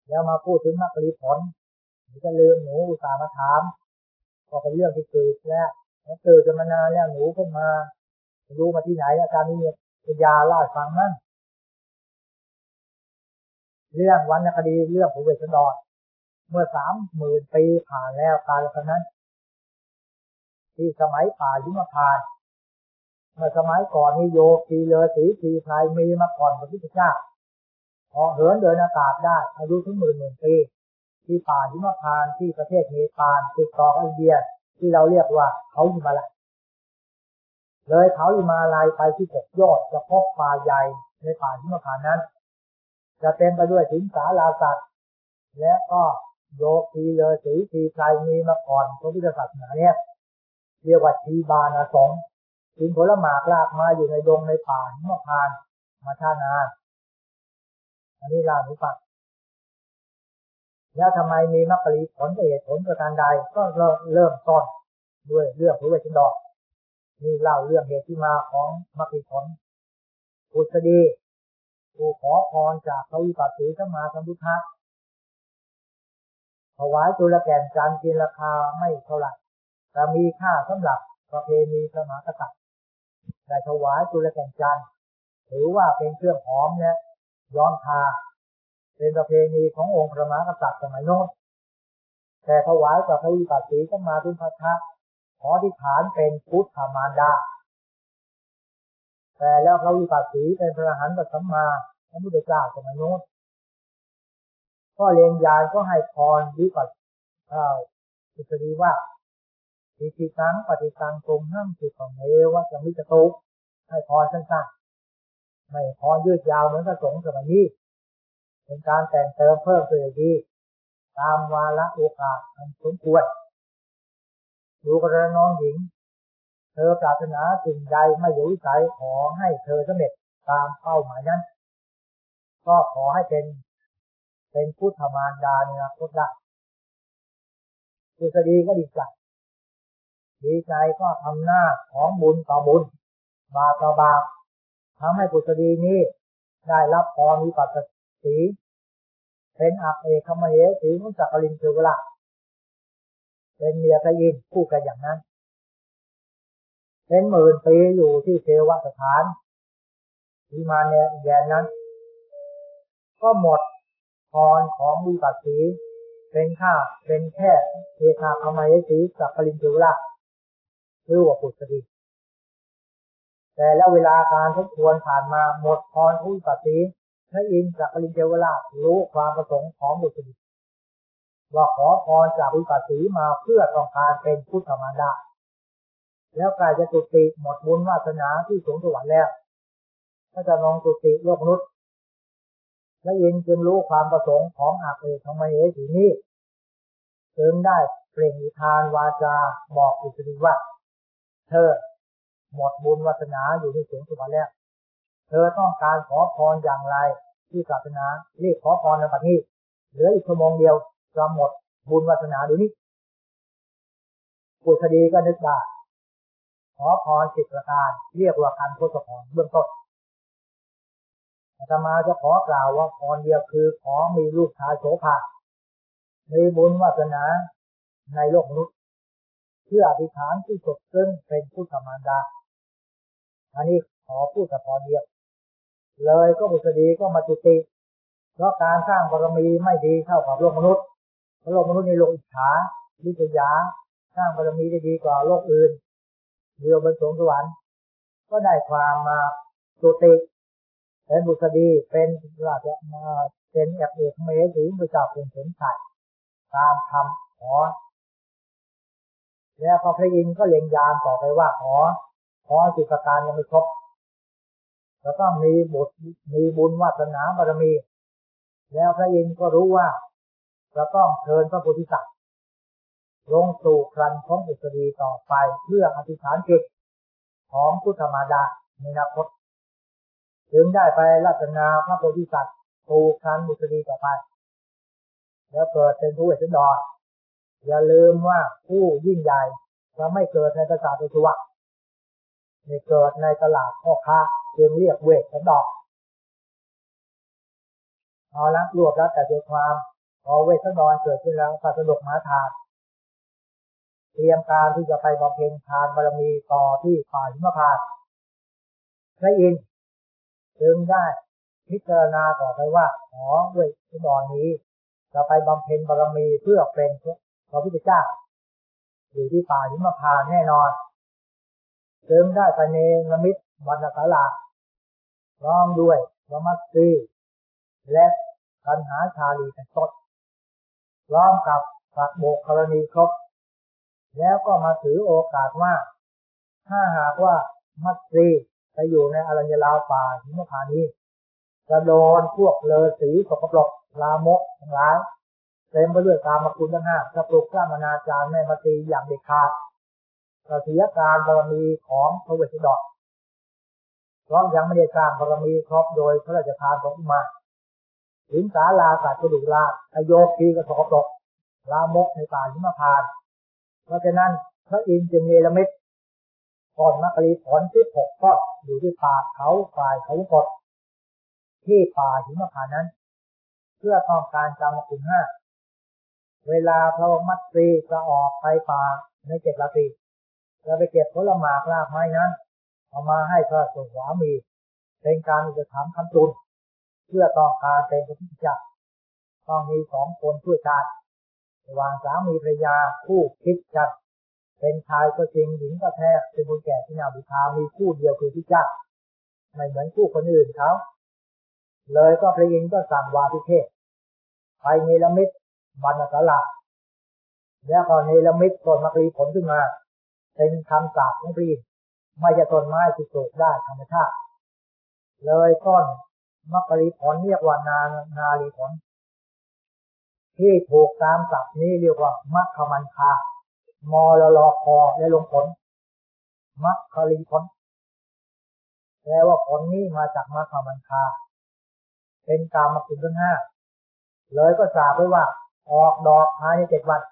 แล้วมาพูดถึงมรรคผลจะลืมหนูอุตส่าห์มาถามก็เป็นเรื่องที่เกิดแล้วเกิดกันมานานแล้วหนูขึ้นมารู้มาที่ไหนอาจารย์นี่ปัญญาเล่าให้ฟังมั่งเรื่องวรรณคดีเรื่องพระเวสสันดรเมื่อ30,000 ปีผ่านแล้วกาลครั้งนั้นที่สมัยป่าหิมพานต์เมื่อสมัยก่อนนี่โยคีฤาษีทีไพรมีมาก่อนพระพุทธเจ้าพอเหินเดินอากาศได้อายุถึง10,000 ปีที่ป่าหิมพานต์ที่ประเทศเนปาลติดต่อกับอินเดียที่เราเรียกว่าเขาหิมาลัยเลยเขาหิมาลัยไปที่6 ยอดจะพบป่าใหญ่ในป่าหิมพานต์นั้นจะเต็มไปด้วยสิงสาราสัตว์และก็โยคีฤาษีทีไพรมีมาก่อนพระพุทธศาสนาเนี่ยเรียกว่าชีบานาสงฆ์กินผลหมากลากมาอยู่ในดงในป่าหิมพานต์มาช้านานอันนี้เล่าให้ฟังแล้วทำไมมีมรรคผลเหตุผลประการใดก็เริ่มต้นด้วยเรื่องพระเวสสันดรนี่เล่าเรื่องเหตุที่มาของมรรคผลปุษฎีผู้ขอพรจากพระวิปัสสีสัมมาสัมพุทธะถวายจุลแก่นจันทร์กินราคาไม่เท่าไหร่แต่มีค่าสำหรับประเพณีสมากษัตริย์ได้ถวายจุลแก่นจันทร์ถือว่าเป็นเครื่องหอมและย้อมทาเป็นประเพณีขององค์พระมหากษัตริย์สมัยโน้นแต่ถวายกับพระวิปัสสีสัมมาสัมพุทธะขอที่ฐานเป็นพุทธมารดาแต่แล้วพระวิปัสสีเป็นพระอรหันตสัมมาสัมพุทธเจ้าสมัยโน้นก็เรียนญาณก็ให้พรวิปัสปุษฎีว่าอิติตังปฏิตังตุมหังสุขเมวะสมิจตุให้พรสั้นๆไม่พรยืดยาวเหมือนพระสงฆ์สมัยนี้เป็นการแต่งเติมเพิ่มเติมดีตามวาระโอกาสอันสมควรดูกระน้องหญิงเธอปรารถนาสิ่งใดไม่อยู่วิสัยขอให้เธอสำเร็จตามเป้าหมายนั้นก็ขอให้เป็นพุทธมารดาในอนาคตได้ปุษฎีก็ดีใจก็ทำหน้าของบุญต่อบุญบาปต่อบาปทำให้ปุษฎีนี้ได้รับพรวิปัสสีเป็นอัคเอกมเหสีของจักรินทร์เทวราชเป็นเมียพระอินทร์คู่กันอย่างนั้นเป็น10,000 ปีอยู่ที่เทวสถานวิมานเนี่ยแดนนั้นก็หมดพรของวิปัสสีเป็นแค่เอกาคมเหสีจักรินทร์เทวราชหรือว่าปุษฎีแต่แล้วเวลาการทบทวนผ่านมาหมดพรของวิปัสสีพระอินทร์จักรินทร์เทวราชรู้ความประสงค์ของปุษฎีว่าขอพรจากวิปัสสีมาเพื่อต้องการเป็นพุทธมารดาแล้วกายจะจุติหมดบุญวาสนาที่สูงสวรรค์แล้วก็จะลงจุติโลกมนุษย์พระอินทร์จึงรู้ความประสงค์ของอาเอกมเหสีนี้จึงได้เปล่งอุทานวาจาบอกปุษฎีว่าเธอหมดบุญวาสนาอยู่ในสูงสวรรค์แล้วเธอต้องการขอพรอย่างไรที่ปรารถนารีบขอพรในบัดนี้เหลืออีกชั่วโมงเดียวจะหมดบุญวาสนาเดี๋ยวนี้ปุษฎีก็นึกได้ขอพร10 ประการเรียกว่าการทศพรเบื้องต้นอาตมาจะขอกล่าวว่าพรเดียวคือขอมีลูกชายโสภามีบุญวาสนาในโลกมนุษย์เพื่ออธิษฐานที่สุดซึ่งเป็นพุทธมารดาอันนี้ขอพูดแต่พรเดียวเลยก็ปุษฎีก็มาจุติเพราะการสร้างบารมีไม่ดีเท่ากับโลกมนุษย์เพราะโลกมนุษย์ในโลกอิจฉาลิษยาสร้างบารมีได้ดีกว่าโลกอื่นเรือบนสวงสวรรค์ก็ได้ความมาจุติเป็นปุษฎีเป็นราชเป็นอัคเอกมเหสีพระเจ้าเป็นสมชายตามคำขอแล้วพระอินทร์ก็เล็งยานต่อไปว่าขอ10 ประการยังไม่ครบจะต้องมีบุญวาสนาบารมีแล้วพระอินทร์ก็รู้ว่าจะต้องเชิญพระโพธิสัตว์ลงสู่ครันของปุษฎีต่อไปเพื่ออธิษฐานจิตของพุทธมารดาในอนาคตจึงได้ไปรัตนาพระโพธิสัตว์สู่ครันปุษฎีต่อไปแล้วเกิดเป็นพระเวสสันดรอย่าลืมว่าผู้ยิ่งใหญ่จะไม่เกิดในปราสาทสุวรรณไม่เกิดในตลาดพ่อค้าจึงเรียกเวสสันดรเอาละรวบรัดแต่ใจความพอเวสสันดรเกิดขึ้นแล้วพระสดกมหาทาสเตรียมการที่จะไปบำเพ็ญทานบารมีต่อที่ป่าหิมพานต์พระอินทร์จึงได้พิจารณาต่อไปว่าเวสสันดรนี้จะไปบำเพ็ญบารมีเพื่อเป็นพระพุทธเจ้าอยู่ที่ป่าหิมพานต์แน่นอนจึงได้ไปเนรมิตวรรณศาลาพร้อมด้วยพระมัตสีและกัณหาชาลีเป็นต้นพร้อมกับสักโบกกรณีครบแล้วก็มาถือโอกาสว่าถ้าหากว่ามัตสีไปอยู่ในอรัญญลาวป่าหิมพานต์นี้จะโดนพวกฤาษีสกปรกลามกทั้งหลายเต็มไปด้วยกามคุณทั้งห้าจะปลุกสร้างอนาจารแม่มัตสีอย่างเด็ดขาดเสียการบารมีของพระเวสสันดรเพราะยังไม่ได้สร้างบารมีครบโดยพระราชทานของอุมาสิงสาราสัตว์กระดูกลาอโยคีกระสอบตกลามกในป่าหิมพานต์เพราะฉะนั้นพระอินทร์จึงเนรมิตก่อนมัคคีผล16ก็อยู่ที่ป่าเขาฝ่ายเขากดที่ป่าหิมพานต์นั้นเพื่อต้องการกรรมคุณห้าเวลาพระมัตสีจะออกไปป่าใน7 ราตรีจะไปเก็บผลหมากรากไม้นั้นเอามาให้พระสวามีเป็นการอุปถัมภ์คำจุนเพื่อต้องการเป็นพระพุทธเจ้าต้องมี2 คนช่วยกันระหว่างสามีภรรยาคู่คิดกันเป็นชายก็จริงหญิงก็แท้เป็นคนแก่ที่น่าบูชามีคู่เดียวคือพระพุทธเจ้าไม่เหมือนคู่คนอื่นเขาเลยก็พระอินทร์ก็สั่งวาทิเทศไปเนรมิตวรรณศาลาแล้วก็เนรมิตต้นมัคคีผลขึ้นมาเป็นคำสาปของพระอินทร์ไม่ใช่ต้นไม้ที่ปลูกได้ธรรมชาติเลยต้นมัคคีผลเรียกว่านาลีผลที่ถูกตามศัพท์นี้เรียกว่ามัคคมันคามลลคและลงผลมัคคีผลแปลว่าผลนี้มาจากมัคคมันคาเป็นกามคุณทั้ง5เลยก็สาปไว้ว่าออกดอกภายใน7 วัน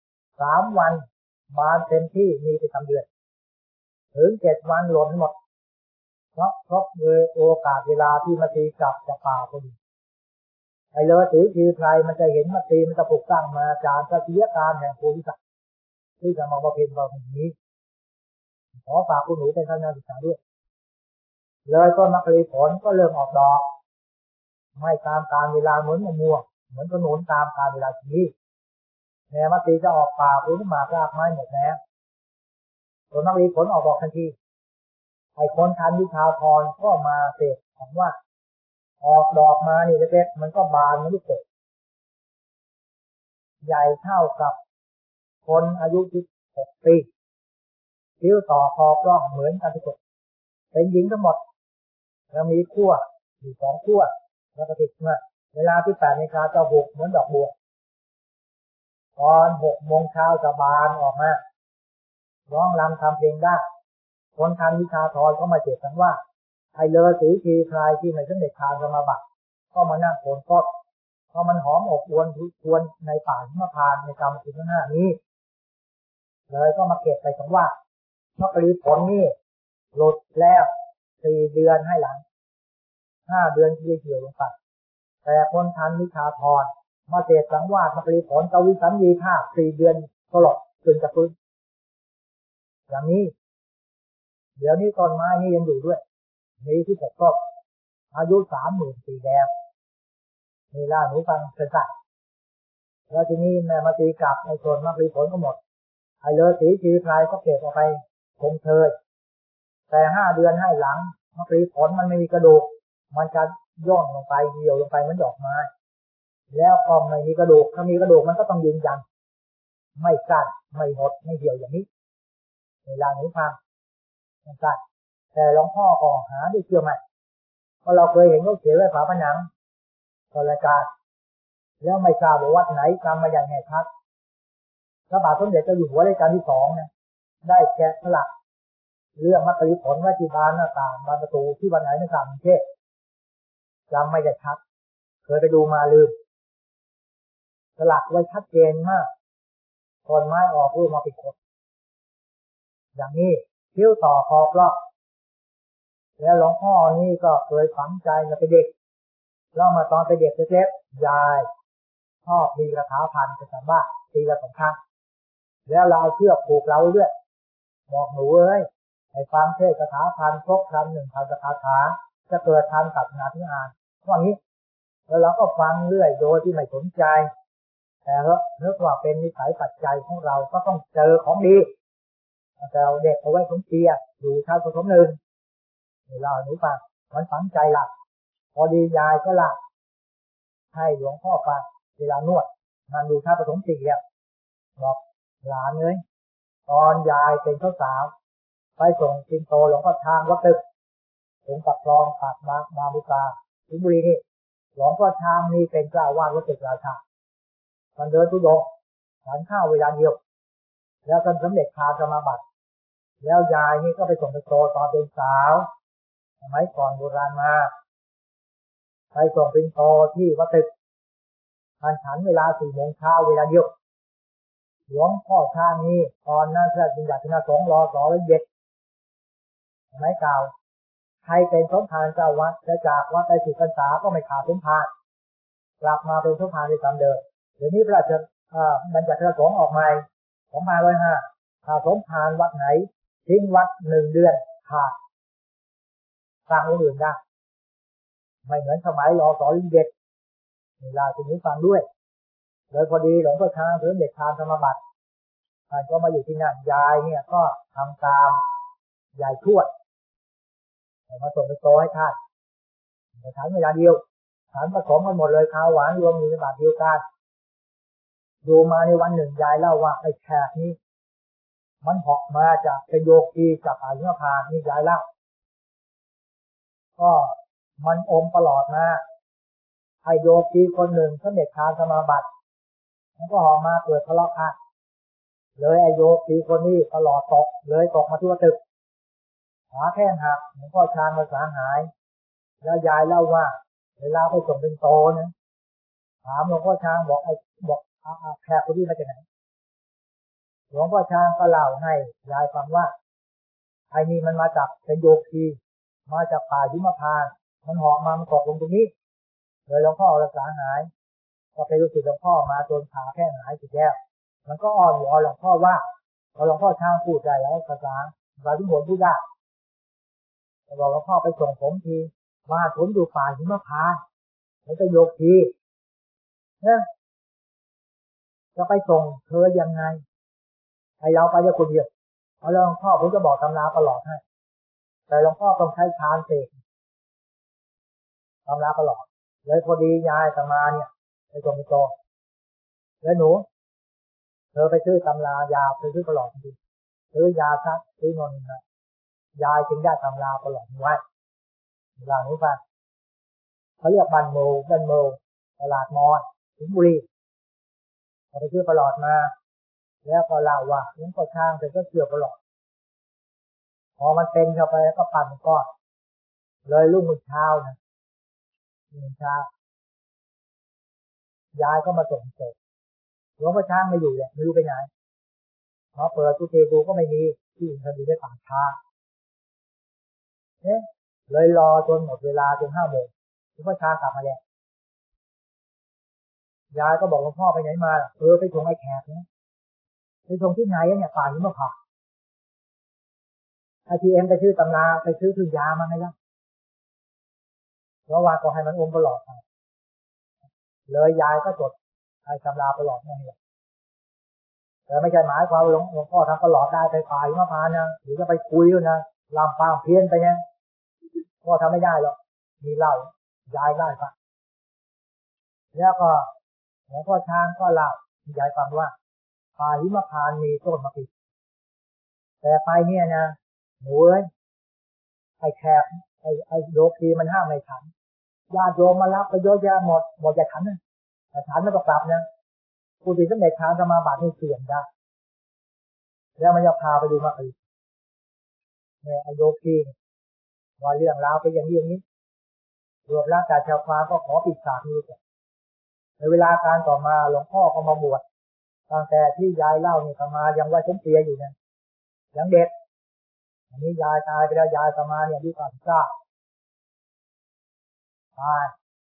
3 วันบานเต็มที่มีประจำเดือนถึง7 วันหล่นหมดเพราะครบเลยโอกาสเวลาที่มัตสีกลับจากป่าพอดีไอ้ฤาษีทีไพรมันจะเห็นมัตสีมันจะปลุกสร้างมาจากเสียการแห่งโพธิสัตว์ที่จะมาบำเพ็ญบารมีนี้ขอฝากคุณหนูเป็นท่านนักศึกษาด้วยเลยต้นมัคคีผลก็เริ่มออกดอกไม่ตามการเวลาเหมือนมะม่วงเหมือนขนุนตามการเวลาที่แม้มัตสีจะออกป่าผลหมากรากไม้หมดแล้วต้นมัคคีผลออกดอกทันทีไอ้คนทันวิชาพรก็มาเสกของว่าออกดอกมานี่เล็กๆมันก็บานมันลูกเกดใหญ่เท่ากับคนอายุ16 ปีคิ้วต่อคอปล้องเหมือนกันทุกคนเป็นหญิงทั้งหมดแล้วมีขั้วอยู่2 ขั้วแล้วก็ติดมาเวลาที่8 นาฬิกาจะหุบเหมือนดอกบัวตอน6 โมงเช้าจะบานออกมาร้องรำทำเพลงได้คนทันวิชาธรก็มาเจตกันว่าไอ้ฤาษีทีไพรที่ไม่สำเร็จฌานสมาบัติก็มานั่งโผล่ต้นเพราะมันหอมอบอวลทุกควรในป่าหิมพานต์ในกรรมคุณทั้ง5นี้เลยก็มาเก็บไปสังว่ามัคคีผลนี่หลุดแล้ว4 เดือนให้หลัง5 เดือนที่เกี่ยวลงไปแต่คนทันวิชาธรมาเจตสังวาสมัคคีผลกวิสัญญีภาค4 เดือนก็หลดจนจะฟื้นอย่างนี้เดี๋ยวนี้ต้นไม้นี่ยังอยู่ด้วยมีที่6 ต้นอายุ30,000 ปีแล้วมีล่าหนูฟังสั้นๆแล้วทีนี้แม่มาตีกลับในส่วนมัคคีผลก็หมดไอ้ฤาษีทีไพรก็เก็บออกไปคงเชยแต่5 เดือนให้หลังมัคคีผลมันไม่มีกระดูกมันจะย่นลงไปเหี่ยวลงไปเหมือนดอกไม้แล้วก็ไม่มีกระดูกถ้ามีกระดูกมันก็ต้องยืนยันไม่สั้นไม่หดไม่เหี่ยวอย่างนี้เวลาหนูฟังสั้นแต่หลวงพ่อก็หาด้วยเชื่อไหมเพราะเราเคยเห็นเขาเขียนไว้ฝาผนังตรายการแล้วไม่ทราบว่าวัดไหนทำมาอย่างไงครับพระบาทสมเด็จเจ้าอยู่หัวรัชกาลที่2นะได้แกะสลักเรื่องมัคคีผลว่าที่บานหน้าต่างบานประตูที่วันไหนไม่ทราบเทศจำไม่ได้ชัดเคยไปดูมาลืมสลักไว้ชัดเจนมากต้นไม้ออกรูปมาเป็นคนอย่างนี้คิ้วต่อคอปล้องแล้วหลวงพ่อนี่ก็เคยฝังใจมาเป็นเด็กเล่ามาตอนเป็นเด็กเล็กๆยายชอบมีคาถาพันประจำบ้านปีละ2 ครั้งแล้วเราเอาเชือกผูกเราด้วยบอกหนูเอ้ยให้ฟังเทศคาถาพันครบครั้ง1,000 คาถาจะเกิดทันกับงานที่อ่านว่างี้แล้วเราก็ฟังเรื่อยโดยที่ไม่สนใจแต่เนื่องว่าเป็นนิสัยปัจจัยของเราก็ต้องเจอของดีแต่เราเด็กเอาไว้สมเกียรติอยู่ชั้นประถม1เราหนูฟังมันฝังใจหลักพอดียายก็หลักให้หลวงพ่อฟังเวลานวดมันดูชั้นประถม4บอกหลานเลยตอนยายเป็นสาวไปส่งจิงโตหลวงพ่อช้างวัดตึกถึงกับคลองปากมาบุกาสิงห์บุรีนี่หลวงพ่อช้างนี่เป็นเจ้าวาดวัดตึกราชามันเดินทุดงฉันข้าวเวลาเดียวแล้วก็สำเร็จคาสมาบัติแล้วยายนี่ก็ไปส่งไปโตตอนเป็นสาวสมัยก่อนโบราณมาไปส่งเป็นโตที่วัดตึกฉันเวลา4 โมงเช้าเวลาเดียวหลวงพ่อช้างนี่ตอนนั้นพระจินดาคณะสงฆ์รอสอละเอียดสมัยเก่าใครเป็นสมภารเจ้าวัดและจากวัดไป10 พรรษาก็ไม่ขาดสมภารกลับมาเป็นสมภารในตามเดิมเดี๋ยวนี้พระราชบัญญัติสงฆ์ออกใหม่2505ถ้าสมภารวัดไหนทิ้งวัด1 เดือนขาดสร้างองค์อื่นได้ไม่เหมือนสมัยรอสอละเอียดเวลาที่นี้ฟังด้วยเลยพอดีหลวงพ่อช้างเพิ่มเด็กทานสมาบัติท่านก็มาอยู่ที่นั่นยายเนี่ยก็ทำตามยายทวดมาส่งไปโตให้ท่านแต่ฉันเวลาเดียวฉันผสมกันหมดเลยข้าวหวานรวมอยู่ในบาตรเดียวกันดูมาในวันหนึ่งยายเล่าว่าไอ้แขกนี้มันเหาะมาจากเป็นโยคีจากอายุพานนี่ยายเล่าก็มันอมตลอดมาไอ้โยคีคนหนึ่งเขาเด็กทานสมาบัติมันก็ออกมาเกิดทะเลาะกันเลยไอ้โยคีคนนี้ตลอดตกเลยตกมาที่วัดตึกขาแข้งหักหลวงพ่อช้างมาสาหายแล้วยายเล่าว่าเวลาไปส่งเป็นโตนะถามหลวงพ่อช้างบอกแขกคนนี้มาจากไหนหลวงพ่อช้างก็เล่าให้ยายฟังว่าไอ้นี่มันมาจากเป็นโยคีมาจากป่าหิมพานต์มันเหาะมามันตกลงตรงนี้เลยหลวงพ่อรักษาหายก็ไปรู้สึกหลวงพ่อมาจนขาแข้งหายสิแล้วมันก็อ้อนวอนหลวงพ่อว่าพอหลวงพ่อช้างพูดได้แล้วภาษาทุกคนพูดได้บอกหลวงพ่อไปส่งผมทีว่าผมอยู่ป่าหิมพานต์แล้วก็โยคีเนี่ยจะไปส่งเธอยังไงให้เราไปจะคนเดียวเอาหลวงพ่อผมจะบอกตำราตลอดให้แต่หลวงพ่อต้องใช้ฌานเสกตำราตลอดเลยพอดียายตมาเนี่ยไปส่งไปโตแล้วหนูเธอไปซื้อตำรายาไปซื้อตลอดจริงซื้อยาซักซื้อนนนะยายจึงได้ตำราตลอดไว้หลังนี้ไปเขาเรียกบ้านโมตลาดมอญสิงห์บุรีไปซื้อตลอดมาแล้วก็เล่าว่าหลวงพ่อช้างเป็นก็เชื่อตลอดพอมันเป็นเข้าไปก็ปั่นก้อนเลยรุ่งเช้านะรุ่งเช้ายายก็มาส่งเสร็จหลวงพ่อช้างไม่อยู่เนี่ยไม่รู้ไปไหนพอเปิดตู้เทปูก็ไม่มีที่อื่นเขาดูได้ป่าช้าเลยรอจนหมดเวลาจน5 โมงหลวงพ่อช้างกลับมาแล้วยายก็บอกหลวงพ่อไปไหนมาไปส่งไอ้แขกเนี่ยไปส่งที่ไหนเนี่ยป่าหิมพานต์ITM ไปซื้อตำราไปซื้อยามาไงล่ะแล้วว่าก็ให้มันอมตลอดไปเลยยายก็จดให้ตำราตลอดนี่แหละแต่ไม่ใช่หมายความว่าหลวงพ่อทำตลอดได้ไปป่าหิมพานต์นะหรือจะไปคุยนะลำปางเพี้ยนไปเนี่ยพ่อทำไม่ได้หรอกมีเล่ายายได้ปะแล้วก็หลวงพ่อช้างก็เล่ายายฟังว่าป่าหิมพานต์มีต้นมะพริกแต่ไปเนี่ยนะหนูเอ้ยไอ้แขกไอ้โยคีมันห้ามไม่ฉันญาติโยมมารับไปเยอะแยะหมดจะฉันนะแต่ฉันไม่ต้องกลับนะผู้ที่สำเร็จฌานสมาบัตินี่เสี่ยงได้แล้วมันจะพาไปดูมะพริกเนี่ยไอ้โยคีว่าเรื่องราวไปอย่างนี้รวมร่างกายชาวฟ้าก็ขอปิดฉากนี้ในเวลาการต่อมาหลวงพ่อก็มาบวชตั้งแต่ที่ยายเล่านี่ธรรมายังว่าฉันเตียอยู่เนี่ยยังเด็กอันนี้ยายตายไปแล้วยายธรรมาเนี่ยอายุ39ตายแ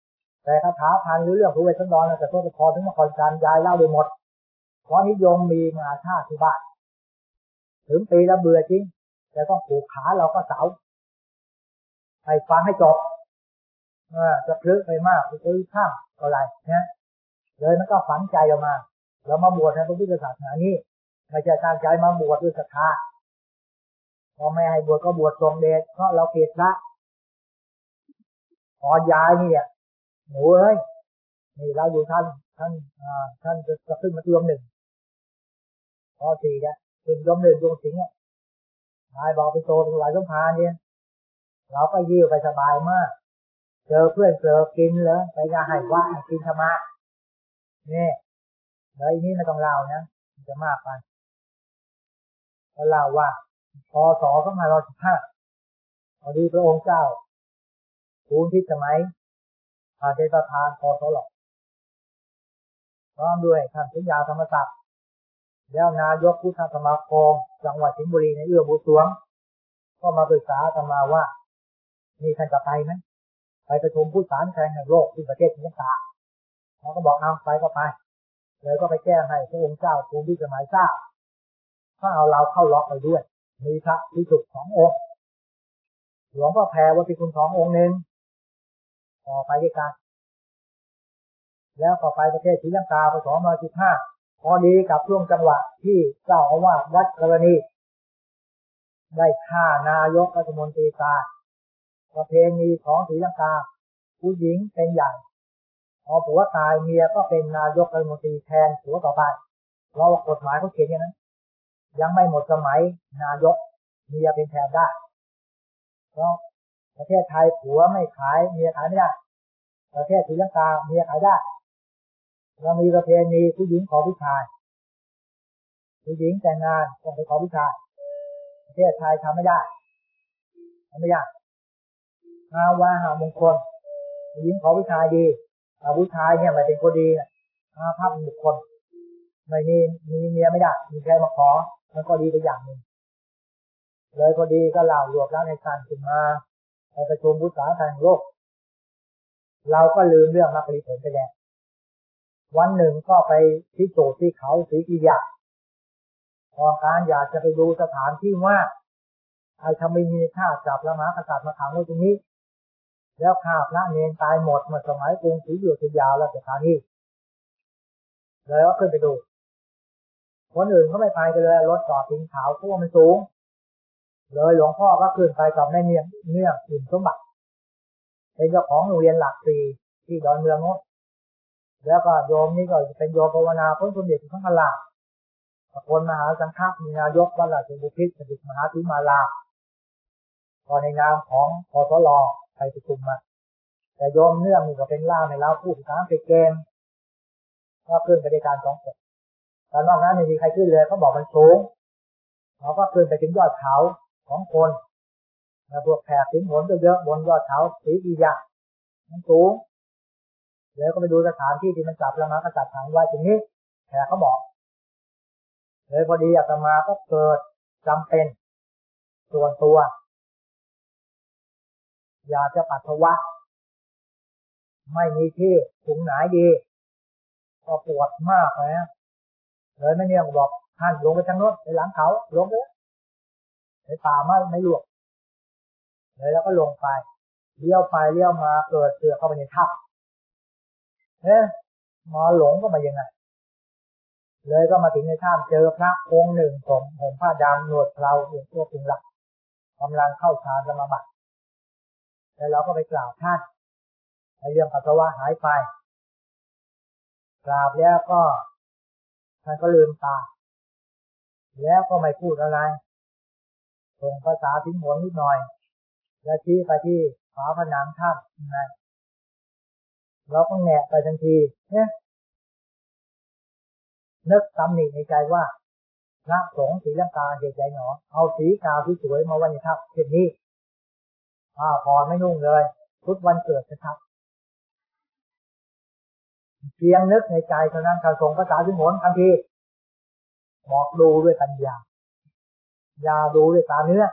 แต่คาถาพันหรือเรื่องพระเวสสันดรแต่ตัวพอถึงนครจันทร์ยายเล่าได้หมดเพราะนิยมมีมาชาติที่บ้านถึงปีละเบื่อจริงแต่ต้องผูกขาเราก็เสาให้ฟังให้จบจะพลึกไปมากไปข้ามอะไรเนี่ยเลยมันก็ฝังใจเรามาบวชในพระพุทธศาสนานี้ไม่ใช่ตั้งใจมาบวชด้วยศรัทธาพอไม่ให้บวชก็บวชทรงเดชเพราะเราเกลียดละพอยายเนี่ยหนูเอ้ยนี่เราอยู่ท่านจะขึ้นมัธยม 1พอ4เนี่ยขึ้นมัธยม 1ดวงสิงห์นายบอกไปโตถวายสมภารเนี่ยเราก็ยิ้วไปสบายมากเจอเพื่อนเจอกินเลยไปงานให้ว่ากินธรรมะนี่เลยนี่ไม่ต้องเล่านะมันจะมากไปก็เล่าว่าพศ2515พอดีพระองค์เจ้าภูมิพิสมัยเป็นประธานคสล.พร้อมด้วยท่านสุญญาธรรมศักดิ์แล้วนายกพุทธสมาคมจังหวัดสิงห์บุรีในเอื้อบุญสวงก็มาปรึกษากันมาว่านี่ท่านจะไปไหมไปประชุมผู้สารแทนแห่งโลกที่ประเทศศรีลังกาเขาก็บอกเอาไปก็ไปเลยก็ไปแจ้งให้พระองค์เจ้าภูมิพิสมัยทราบถ้าเอาเราเข้าล็อกไปด้วยมีพระภิกษุ2 องค์หลวงพ่อแพรวัดพิคุณ2 องค์นึงต่อไปด้วยกันแล้วก็ไปประเทศศรีลังกาปี2515พอดีกับช่วงจังหวะที่เจ้าอาวาสวัดกรณีได้ฆ่านายกรัฐมนตรีตายประเพณีของศรีลังกาผู้หญิงเป็นใหญ่พอผัวตายเมียก็เป็นนายกรัฐมนตรีแทนผัวต่อไปเพราะว่ากฎหมายเขาเขียนอย่างนั้นยังไม่หมดสมัยนายกเมียเป็นแทนได้เพราะประเทศไทยผัวไม่ขายเมียขายไม่ได้ประเทศศรีลังกาเมียขายได้เรามีประเพณีผู้หญิงขอผู้ชายผู้หญิงแต่งงานต้องไปขอผู้ชายประเทศไทยทำไม่ได้ว่าหามงคลผู้หญิงขอผู้ชายดีผู้ชายเนี่ยไม่เป็นคนดีภาพบุคคลไม่มีเมียไม่ได้มีใครมาขอมันก็ดีไปอย่างหนึ่งเลยพอดีก็เล่ารวบแล้วในการขึ้นมาไปประชุมผู้สารแห่งโลกเราก็ลืมเรื่องมรรคผลไปแล้ววันหนึ่งก็ไปที่โจทย์ที่เขาศรีกิยาพอการอยากจะไปดูสถานที่ว่าไอ้ทำไมมีข้าจับแล้วมหากษัตริย์มาขังไว้ตรงนี้แล้วข้าพระเนรตายหมดเมื่อสมัยกรุงศรีอยุธยาแล้วสถานที่เลยก็ขึ้นไปดูคนอื่นเขาไม่ไปกันเลยรถจอดทิ้งเขาเพราะว่ามันสูงเลยหลวงพ่อก็ขึ้นไปกับแม่เนื่องอิ่มสมบัติเป็นเจ้าของโรงเรียนหลัก4ที่ดอนเมืองโน้นแล้วก็โยมนี่ก็เป็นโยมภาวนาพ้นสมเด็จพระสังฆราชคนมหาสังฆปมีนายกวัดราชบุพิตรสมหาธิมาลาก็ในนามของคสล.ไปประชุมมาแต่โยมเนื่องนี่ก็เป็นล่ามให้เราพูดภาษาอังกฤษเก่งก็ขึ้นไปในการ2 คนตอนนอกนั้นไม่มีใครขึ้นเลยเขาบอกมันสูงเราก็ขึ้นไปถึงยอดเขา2 คนแล้วพวกแขกสิงห์ผลก็เยอะบนยอดเขาศรีกิยามันสูงแล้วก็ไปดูสถานที่ที่มันจับแล้วมาก็จัดขังไว้ตรงนี้แขกเขาบอกเลยพอดีอาตมาก็เกิดจำเป็นส่วนตัวอยากจะปัสสาวะไม่มีที่ถุงไหนดีก็ปวดมากเลยแม่เนี่ยบอกท่านลงไปทางโน้นไปหลังเขาลงเลยในป่าไม่หลวกเลยแล้วก็ลงไปเลี้ยวไปเลี้ยวมาเกิดเสือเข้าไปในถ้ำมาหลงก็มายังไงเลยก็มาถึงในถ้ำเจอพระองค์หนึ่งผมผ้าดำหนวดเคราเป็นตัวเป็นหลักกำลังเข้าฌานสมาบัติแล้วเราก็ไปกราบท่านในเรื่องปัสสาวะหายไปกราบแล้วก็ท่านก็ลืมตาแล้วก็ไม่พูดอะไรส่งภาษาทิ้งหัวนิดหน่อยแล้วชี้ไปที่ฝาผนังถ้ำนะเราก็แงะไปทันทีนึกตำหนิในใจว่าพระสงฆ์ศรีลังกาเหตุใจหนอเอาสีกาวที่สวยมาไว้ในถ้ำเช่นนี้พอไม่นุ่งเลยชุดวันเกิดนะครับเพียงนึกในใจเท่านั้นการส่งภาษาทิ้งหัวทันทีบอกดูด้วยปัญญาอย่าดูด้วยตาเนื้อ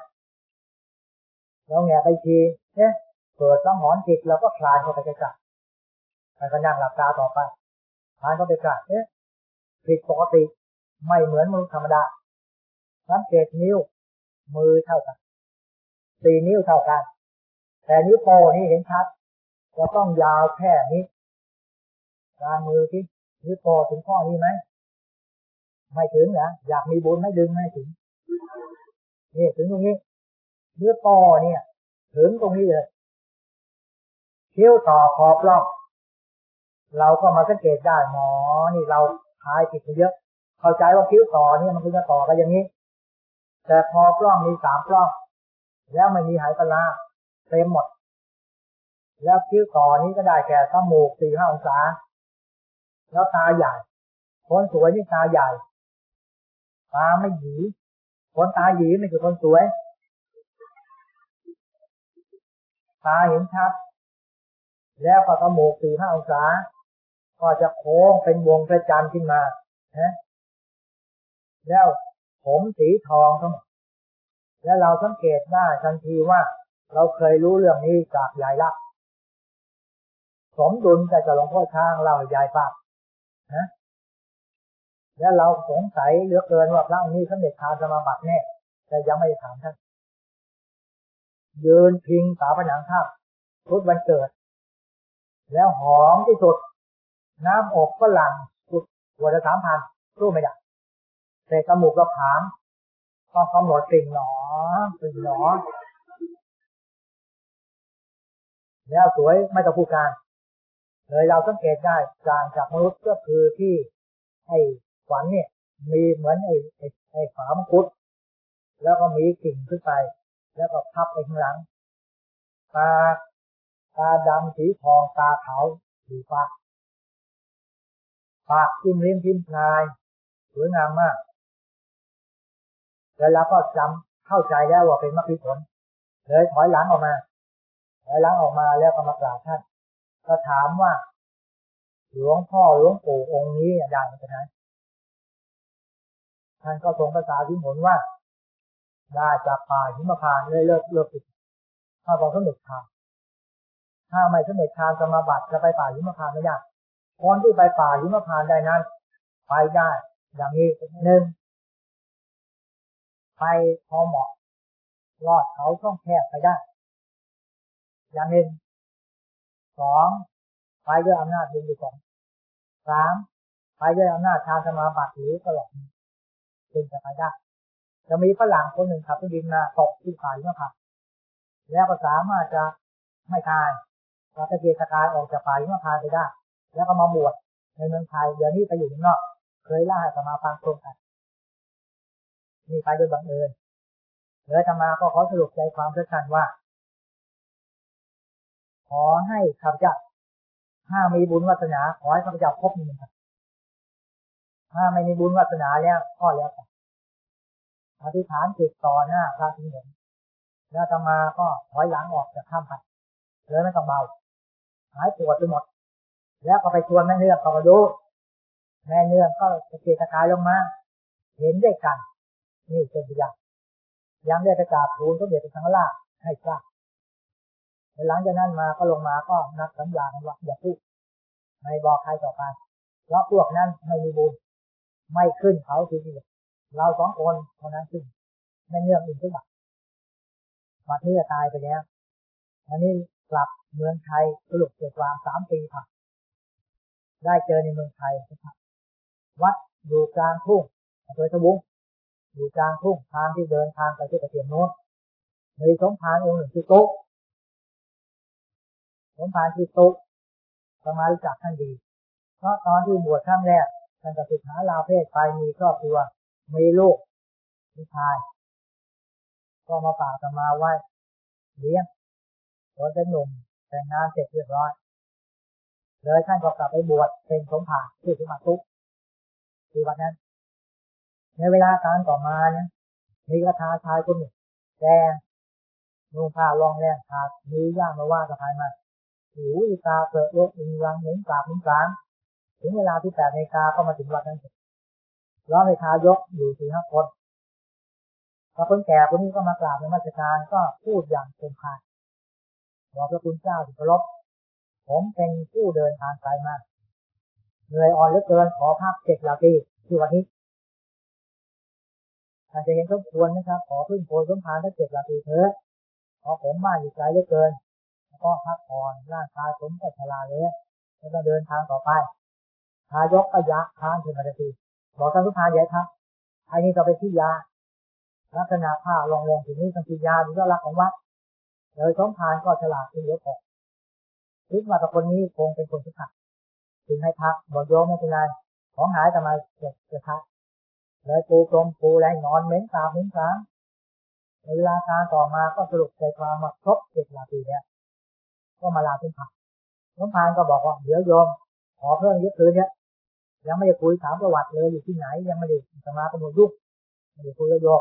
แล้วแงะไปทีเกิดต้องหอนจิตแล้วก็คลายเข้าไปกระจับแล้วก็นั่งหลับตาต่อไปทานก็ไปกะผิดปกติไม่เหมือนมนุษย์ธรรมดาสังเกตนิ้วมือเท่ากัน4 นิ้วเท่ากันแต่นิ้วโป้งนี่เห็นชัดจะต้องยาวแค่นี้กลางมือที่นิ้วโป้งถึงข้อนี้ไหมไม่ถึงนะอยากมีบุญไม่ดึงไม่ถึงนี่ถึงตรงนี้นิ้วโป้งเนี่ยถึงตรงนี้เลยคิ้วต่อขอบร่องเราก็มาสังเกตได้หมอนี่เราทายผิดไปเยอะเข้าใจว่าคิ้วต่อเนี่ยมันจะต่อกันอย่างนี้แต่พอกล้องมี3 กล้องแล้วไม่มีหายปลาเต็มหมดแล้วคิ้วต่อนี้ก็ได้แค่จมูก 4-5 องศาแล้วตาใหญ่คนสวยนี่ตาใหญ่ตาไม่หยีคนตาหยีไม่ใช่คนสวยตาเห็นชัดแล้วก็จมูก 4-5 องศาก็จะโค้งเป็นวงพระจันทร์ขึ้นมาแล้วผมสีทองทั้งหมดแล้วเราสังเกตได้ทันทีว่าเราเคยรู้เรื่องนี้จากยายลักษณ์สมดุลกับหลวงพ่อช้างเล่ายายฟังแล้วเราสงสัยเหลือเกินว่าพระองค์นี้สำเร็จฌานสมาบัติแน่แต่ยังไม่ได้ถามท่านยืนพิงฝาผนังถ้ำชุดวันเกิดแล้วหอมที่สุดน้ำอบฝรั่งสุดหัวละ 3,000 สู้ไม่ได้แต่จมูกเราผามต้องกำหนดสิ่งหนอแล้วสวยไม่ต้องพูดการเลยเราสังเกตได้การจากมนุษย์ก็คือที่ไอ้ขวัญเนี่ยมีเหมือนไอ้ฝามังคุดแล้วก็มีกิ่งขึ้นไปแล้วก็พับไปข้างหลังตาดำสีทองตาขาวสีฟ้าปากจิ้มลิ้มพิมพ์ลายสวยงามมากแล้วเราก็จำเข้าใจแล้วว่าเป็นมรรคผลเลยถอยหลังออกมาแล้วก็มากราบท่านก็ถามว่าหลวงพ่อหลวงปู่องค์นี้ได้มาจากไหนท่านก็ทรงภาษาที่หมุนว่าได้จากป่าหิมพานต์เลยเลิกติดถ้าบอกสำเร็จฌานถ้าไม่สำเร็จฌานสมาบัติจะไปป่าหิมพานต์ไม่ได้คนที่ไปป่าหิมพานต์ได้นั้นไปได้อย่างนี้1ไปพอเหมาะลอดเขาช่องแคบไปได้อย่าง1 2ไปด้วยอำนาจบุญกุศล3ไปด้วยอำนาจฌานสมาบัติหรือตลอดจึงจะไปได้จะมีฝรั่งคนหนึ่งขับเครื่องบินมาตกที่ป่าหิมพานต์แล้วก็สามารถจะไม่ตายเราตะเกียกตะกายออกจากป่าหิมพานต์ไปได้แล้วก็มาบวชในเมืองไทยเดี๋ยวนี้ไปอยู่ข้างนอกเคยเล่าให้อาตมาฟังตรงกันนี่ไปโดยบังเอิญอาตมาก็ขอสรุปใจความสั้นๆว่าขอให้ข้าพเจ้าถ้ามีบุญวาสนาขอให้ข้าพเจ้าพบ1 ครับถ้าไม่มีบุญวาสนาแล้วก็แล้วแต่อธิษฐานจิตต่อหน้าพระที่เห็นแล้วอาตมาก็ถอยหลังออกจากถ้ำไปเลยไม่ต้องเบาหายปวดไปหมดแล้วก็ไปชวนแม่เนื้อเข้ามาดูแม่เนื้อก็ตะเกียกตะกายลงมาเห็นด้วยกันนี่เป็นตัวอย่างยังได้ไปกราบทูลพระเดชพระสังฆราชให้ทราบหลังจากนั้นมาก็ลงมาก็นัดสัญญากันว่าอย่าพูดไม่บอกใครต่อไปเพราะพวกนั้นไม่มีบุญไม่ขึ้นเขาทีเดียวเรา2 คนเท่านั้นขึ้นแม่เนื้ออื่นทุกอย่างมาที่จะตายไปแล้วอันนี้กลับเมืองไทยสรุปเกิดความ3 ปีค่ะได้เจอในเมืองไทยนะครับวัดอยู่กลางทุ่งอำเภอสะบุงอยู่กลางทุ่งทางที่เดินทางไปที่ตะเกียงโน้นมีสมภารองค์หนึ่งชื่อตุ๊กสมภารชื่อตุ๊กสมารู้จักท่านดีเพราะตอนที่บวชครั้งแรกท่านก็ศึกษาลาเพศไปมีครอบครัวมีลูกผู้ชายก็มาฝากอาตมาไว้เลี้ยงตอนเป็นหนุ่มแต่งงานเสร็จเรียบร้อยเลยท่านก็กลับไปบวชเป็นสมภารที่สมภารตุ๊กที่วัดนั้นในเวลาการต่อมาเนี่ยมีกระทาชายคนหนึ่งแกนุ่งผ้าลองแรงขาดมีย่างมาว่าสะพายมาหูตาเปิดโลกอิงรังเหม็นปากเหม็นกลางถึงเวลาที่8 นาฬิกาก็มาถึงวัดนั้นร้องให้ทายกอยู่ 4-5 คนพอคนแก่คนนี้ก็มากราบในมัสการก็พูดอย่างเต็มปากบอกพระคุณเจ้าที่เคารพผมเป็นผู้เดินทางไกลมากเหนื่อยอ่อนเหลือเกินขอพัก7 นาทีที่วันนี้อาจจะเห็นสมควรนะครับขอพึ่งโพสมภารได้7 นาทีเถอะเพราะผมบ้านอยู่ไกลเหลือเกินแล้วก็พักผ่อนร่างกายผมก็ชราแล้วก็เดินทางต่อไปทายกก็ยักค้างขึ้นมาทันทีบอกท่านทุกทานใหญ่ครับไอ้นี่จะไปที่ยาลักษณะผ้าลงแรงถึงนี้ต้องกินยาหรือว่ารักของวัดเลยสมภารก็ฉลาดขึ้นเยอะพอคิดว่ากับคนนี้คงเป็นคนที่ขัดถึงให้พักบอกโยมไม่เป็นไรของหายทำไมจะพักเลยปูกลมปูแรงนอนเหม็นสาบเหม็นสามเวลาการต่อมาก็สรุปใจความมาครบ7 นาทีเนี่ยก็มาลาสมภารสมภารก็บอกว่าเดี๋ยวโยมขอเพิ่มยึดคืนเนี่ยยังไม่ได้คุยถามประวัติเลยอยู่ที่ไหนยังไม่ได้สมาเป็นหมดยุคไม่ได้คุยกับโยม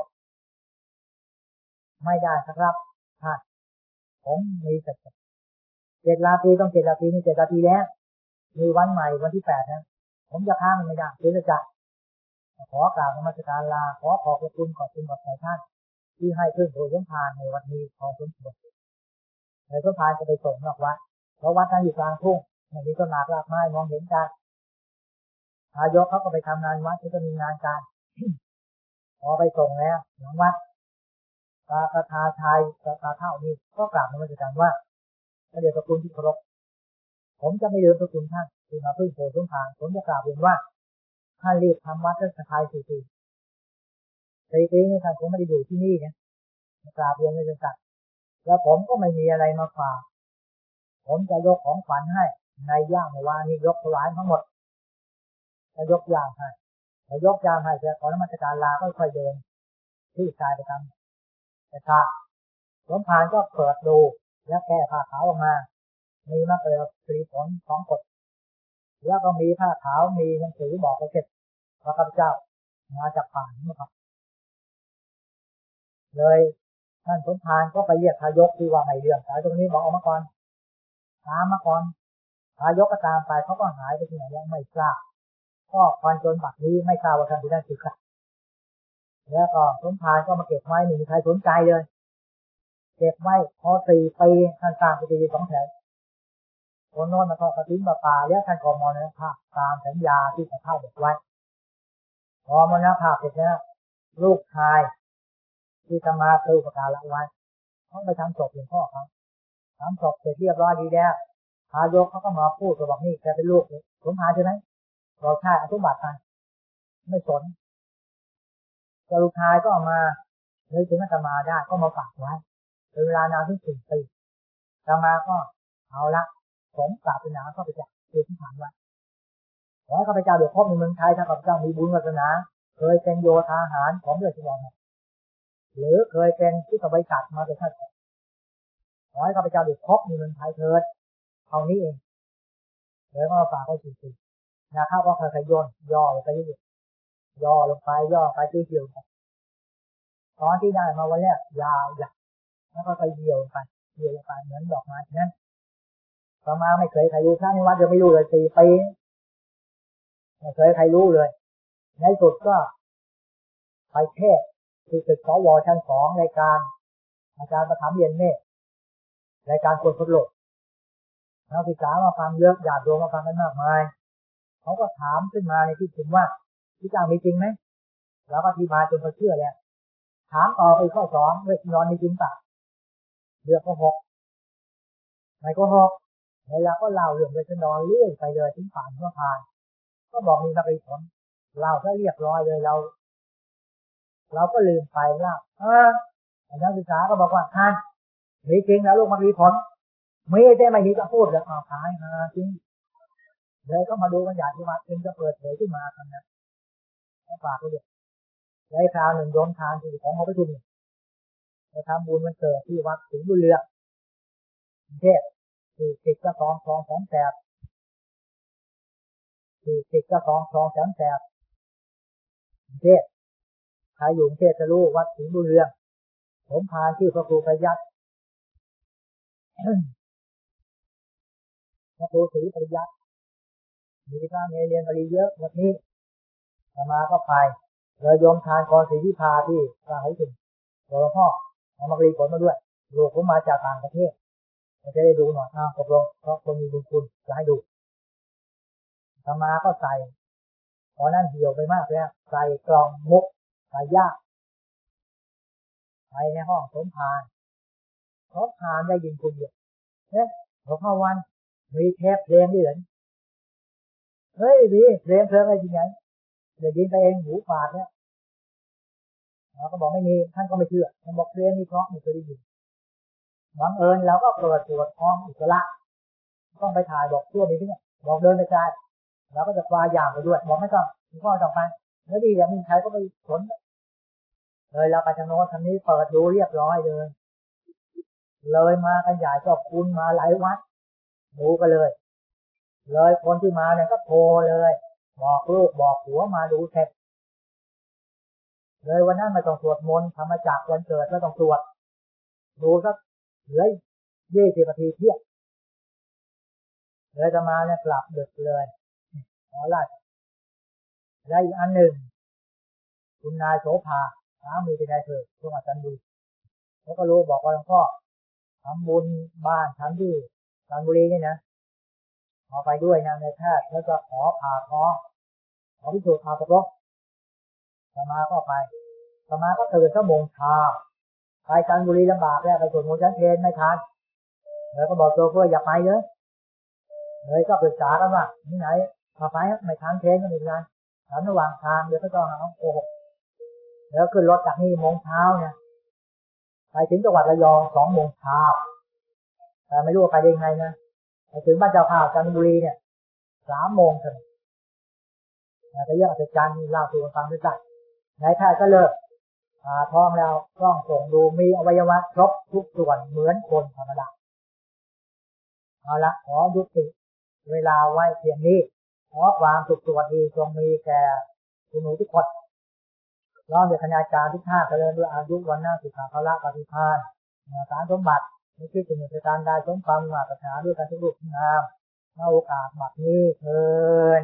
ไม่ได้ครับท่านผมมีแต่7 นาทีต้อง7 นาทีนี่7 นาทีแล้วมีวันใหม่วันที่8นะผมจะค้างมันไม่ได้คือจะขอกราบนมัสการลาขอขอบคุณขอบคุณกับท่านที่ให้พึ่งโพสมภารในวันนี้พอสมควรเลยสมภารจะไปส่งนอกวัดเพราะวัดนั้นอยู่กลางทุ่งไม่มีต้นหมากรากไม้มองเห็นกันนายกเขาก็ไปทำงานวัดที่ก็มีงานการพอไปส่งแล้วหลังวัดตากระทาชายตาเท่านี้ก็กราบนมัสการว่าพระเดชพระคุณที่เคารพผมจะไม่ลืมพระคุณท่านที่มาพึ่งโพสมภารผมจะกราบเรียนว่าท่านรีบทำวัดเทศกาล4 ปีนี่ท่านผมไม่ได้อยู่ที่นี่นะกราบเรียนเลยจัดแล้วผมก็ไม่มีอะไรมาฝากผมจะยกของขวัญให้ในย่างเมื่อวานนี้ยกถวายทั้งหมดจะยกย่างให้จะยกย่างให้จะขอนมัสการลาค่อยๆเดินที่ชายไปทำแต่ถ้าสมภารก็เปิดดูและแก้ผ้าขาวออกมามีมะเขือสีผล2 กฎแล้วก็มีผ้าขาวมีหนังสือบอกไปเสร็จพระพุทธเจ้ามาจากป่านะครับเลยท่านสมภารก็ไปเรียกทายกที่ว่าไม่เรื่องสายตรงนี้บอกออกมาก่อนตามมาก่อนทายกก็ตามไปเขาก็หายไปที่ไหนแล้วไม่ทราบก็ควันจนบัดนี้ไม่ทราบว่าท่านที่ได้สึกค่ะแล้วก็สมภารก็มาเก็บไว้ไม่มีใครสนใจเลยเก็บไว้พอ4 ปีท่านสร้างกุฏิ2 แถวคนโน้นมาทอดกฐินป่าแล้วท่านก็มรณภาพตามสัญญาที่ท่านเข้าบอกไว้พอมรณภาพเสร็จแล้วลูกชายที่จะมาเคยประกาศไว้เขาไปทำศพหลวงพ่อเขาทำศพเสร็จเรียบร้อยดีแล้วทายกเขาก็มาพูดบอกนี่แกเป็นลูกสมภารใช่ไหมเราใช่อนุบัติกันไม่สนลูกชายก็มาเลยถึงอาตมาได้ก็มาฝากไว้เป็นเวลานานถึง4 ปีอาตมาก็เอาละสมปรารถนาข้าพเจ้าคือที่ถามว่าขอให้ข้าพเจ้าเดี๋ยวพบในเมืองไทยถ้าข้าพเจ้ามีบุญวาสนาเคยเป็นโยธาหารของเรือชลองหรือเคยเป็นที่บริษัทมาเป็นข้าราชการขอให้ข้าพเจ้าเดี๋ยวพบในเมืองไทยเถิดเท่านี้เองเลยก็มาฝากไว้4 ปีนะครับว่าใครๆย่อลงไปเรื่อยย่อลงไปเกี่ยวตอนที่ได้มาวันแรกยาวใหญ่แล้วก็ไปเกี่ยวลงไปเหมือนดอกไม้นั้นต่อมาไม่เคยใครรู้พระในวัดจะไม่รู้เลย4 ปีไม่เคยใครรู้เลยในสุดก็ไปเทศที่ตึกสวชั้น2รายการอาจารย์ประถมเรียนเมฆรายการคนพุทธโลกนักศึกษามาฟังเยอะญาติโยมมาฟังกันมากมายเขาก็ถามขึ้นมาในที่ถึงว่าที่เจ้ามีจริงไหมแล้วก็อธิบายจนเขาเชื่อแล้วถามต่อไปข้อ2เวทนอนมีจริงป่ะเรื่องข้อ6ไม่ข้อ6เวลาก็เล่าเรื่องเวทนอนเรื่อยไปเลยถึงผ่านก็ผ่านก็บอกมีนักผลเล่าซะเรียบร้อยเลยเราก็ลืมไปว่านักศึกษาก็บอกว่าท่านมีจริงแล้วลูกมันมีผลไม่ได้ไม่มีจะพูดแล้วขายจริงเลยก็มาดูกันอย่างที่วัดเองจะเปิดเผยขึ้นมาครับนะแล้วฝากไปเลยในคราวหนึ่งโยมทานที่ของเขาไปทุนจะทำบุญวันเกิดที่วัดสิงห์บุรีเรือกรุงเทพที่ติดกระ2 แสนที่ติดกระ2 แสนกรุงเทพใครอยู่กรุงเทพจะรู้วัดสิงห์บุรีเรืองผมพาที่พระครูประยัติพระครูศรีประยัติมีพระเนรเรียนบาลีเยอะแบบนี้มาก็ไปเลยโยมทานกรศรีวิภาที่สร้างให้ถึงหลวงพ่อเอามาบริผลมาด้วยลูกผมมาจากต่างประเทศจะได้ดูหน่อยตกลงเพราะคนมีบุญคุณจะให้ดูธรรมาก็ใส่ตอนนั้นเหี่ยวไปมากแล้วใส่กล่องมุกใส่ยากไปในห้องสมภารได้ยินคุณเดียวหลวงพ่อวันมีเทปเพลงด้วยเหรอเฮ้ยดีเพลงอะไรจริงไงเดี๋ยวยินไปเองหูฝาดเนี่ยเราก็บอกไม่มีท่านก็ไม่เชื่อท่านบอกเพลงนี้เพราะไม่เคยได้ยินบังเอิญเราก็เปิดตรวจท้องอิสระต้องไปถ่ายบอกทั่วนี้เนี่ยบอกเดินไปจ่ายเราก็จะคว้าอย่างไปด้วยบอกไม่ต้องคุณพ่อต้องไปแล้วดีอย่างนี้ใครก็ไปสนเลยเราไปทางโน้นทางนี้เปิดดูเรียบร้อยเลยมากันใหญ่ก็คุณมาหลายวัดดูกันเลยคนที่มาเนี่ยก็โทรเลยบอกลูกบอกผัวมาดูเสร็จเลยวันนั้นไม่ต้องสวดมนต์ธรรมจักรวันเกิดไม่ต้องสวดดูสักเหลือ20 นาทีเที่ยงเลยจะมาเนี่ยกลับดึกเลยอะไรได้อีกอันหนึ่งคุณนายโสภาสามีเป็นนายเถิดจังหวัดจันทบุรีแล้วก็รู้บอกว่าหลวงพ่อทำบุญบ้านฉันที่จันทบุรีนี่นะขอไปด้วยนะในแพทย์แล้วจะขอผ่าท้องขอพิสูจน์ผ่าตกลงสมาก็ไปสมาก็ตื่นชั่วโมงเช้าไปจันทบุรีลำบากแล้วไปสวดมนต์ชั้นเพลไม่ทันแล้วก็บอกตัวเพื่ออย่าไปเลยก็ปรึกษากันว่าที่ไหนมาไปไม่ทันเพลก็ไม่เป็นไรฉันระหว่างทางเดี๋ยวก็ต้องเอาโกหกแล้วขึ้นรถจากนี่โมงเช้าเนี่ยไปถึงจังหวัดระยอง2 โมงเช้าแต่ไม่รู้ไปได้ไงนะไปถึงบ้านเจ้าข้าวจันทบุรีเนี่ย3 โมงถึงแต่เรื่องอัศจรรย์เล่าสู่กันฟังด้วยกันนายแพทย์ก็เลิกท้องแล้วกล้องส่งดูมีอวัยวะครบทุกส่วนเหมือนคนธรรมดาเอาละขอยุติเวลาไว้เพียงนี้ขอความสุขสวัสดีจงมีแก่คุณหนูทุกคนร้องเด็กคณาจารย์ทุกท่านเจริญด้วยอายุวันหน้าสุขภาพปฏิภาณสารสมบัติไม่คิดจะมีการได้สมความมาตรฐานด้วยกันทุกรูปงามในโอกาสบัดนี้เชิญ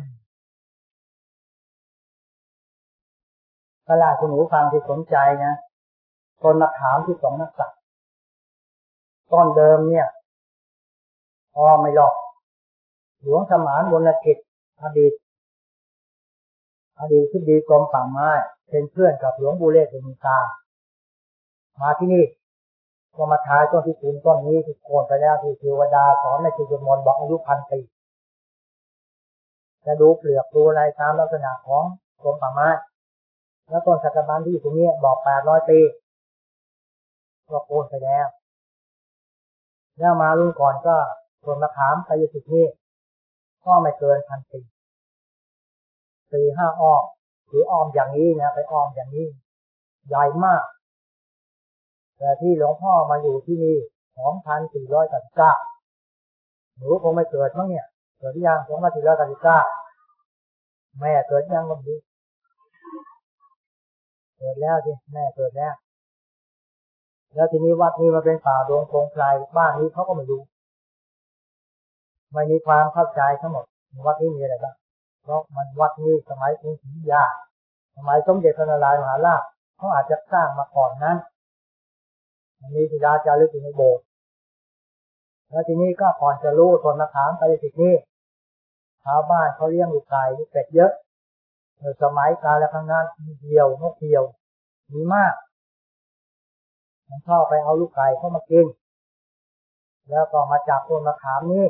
ก็ล่ะคุณหนูฟังที่สนใจนะต้นมะขามที่2 นักษัตริย์ต้นเดิมเนี่ยไม่หลอกหลวงสมานวรรณกิจอดีตที่ดีกรมป่าไม้เป็นเพื่อนกับหลวงปู่เล่ศมีกามาที่นี่ก็มาทายต้นที่คุณต้นนี้ที่โค่นไปแล้วที่เทวดาสอนในจิตมนต์บอกอายุ1,000 ปีจะดูเปลือกดูอะไรตามลักษณะของกรมป่าไม้แล้วต้นสักบันที่ตรงนี้บอก800 ปีก็โค่นไปแล้วมารุ่นก่อนก็ต้นมะขามกายสิทธิ์นี่ก็ไม่เกิน1,000 ปี4-5 อ้อมหรืออ้อมอย่างนี้นะไปอ้อมอย่างนี้ใหญ่มากแต่ที่หลวงพ่อมาอยู่ที่นี่2489หนูคงไม่เกิดมั้งเนี่ยเกิดยัง2489แม่เกิดยังก็ไม่รู้เกิดแล้วสิแม่เกิดแล้วทีนี้วัดนี้มาเป็นป่าดงพงไพรบ้านนี้เขาก็ไม่รู้ไม่มีความเข้าใจทั้งหมดวัดนี้มีอะไรบ้างเพราะมันวัดนี้สมัยกรุงศรีอยุธยาสมัยสมเด็จพระนารายณ์มหาราชเขาอาจจะสร้างมาก่อนนั้นมีศิลาจารึกอยู่ในโบสถ์แล้วทีนี้ก็ก่อนจะรู้ต้นมะขามไปสิที่ชาวบ้านเขาเลี้ยงลูกไก่ลูกเป็ดเยอะในสมัยกาลครั้งนั้นมีเหี่ยวนกเหี่ยวมีมากมันชอบไปเอาลูกไก่เข้ามากินแล้วก็มาจับต้นมะขามนี่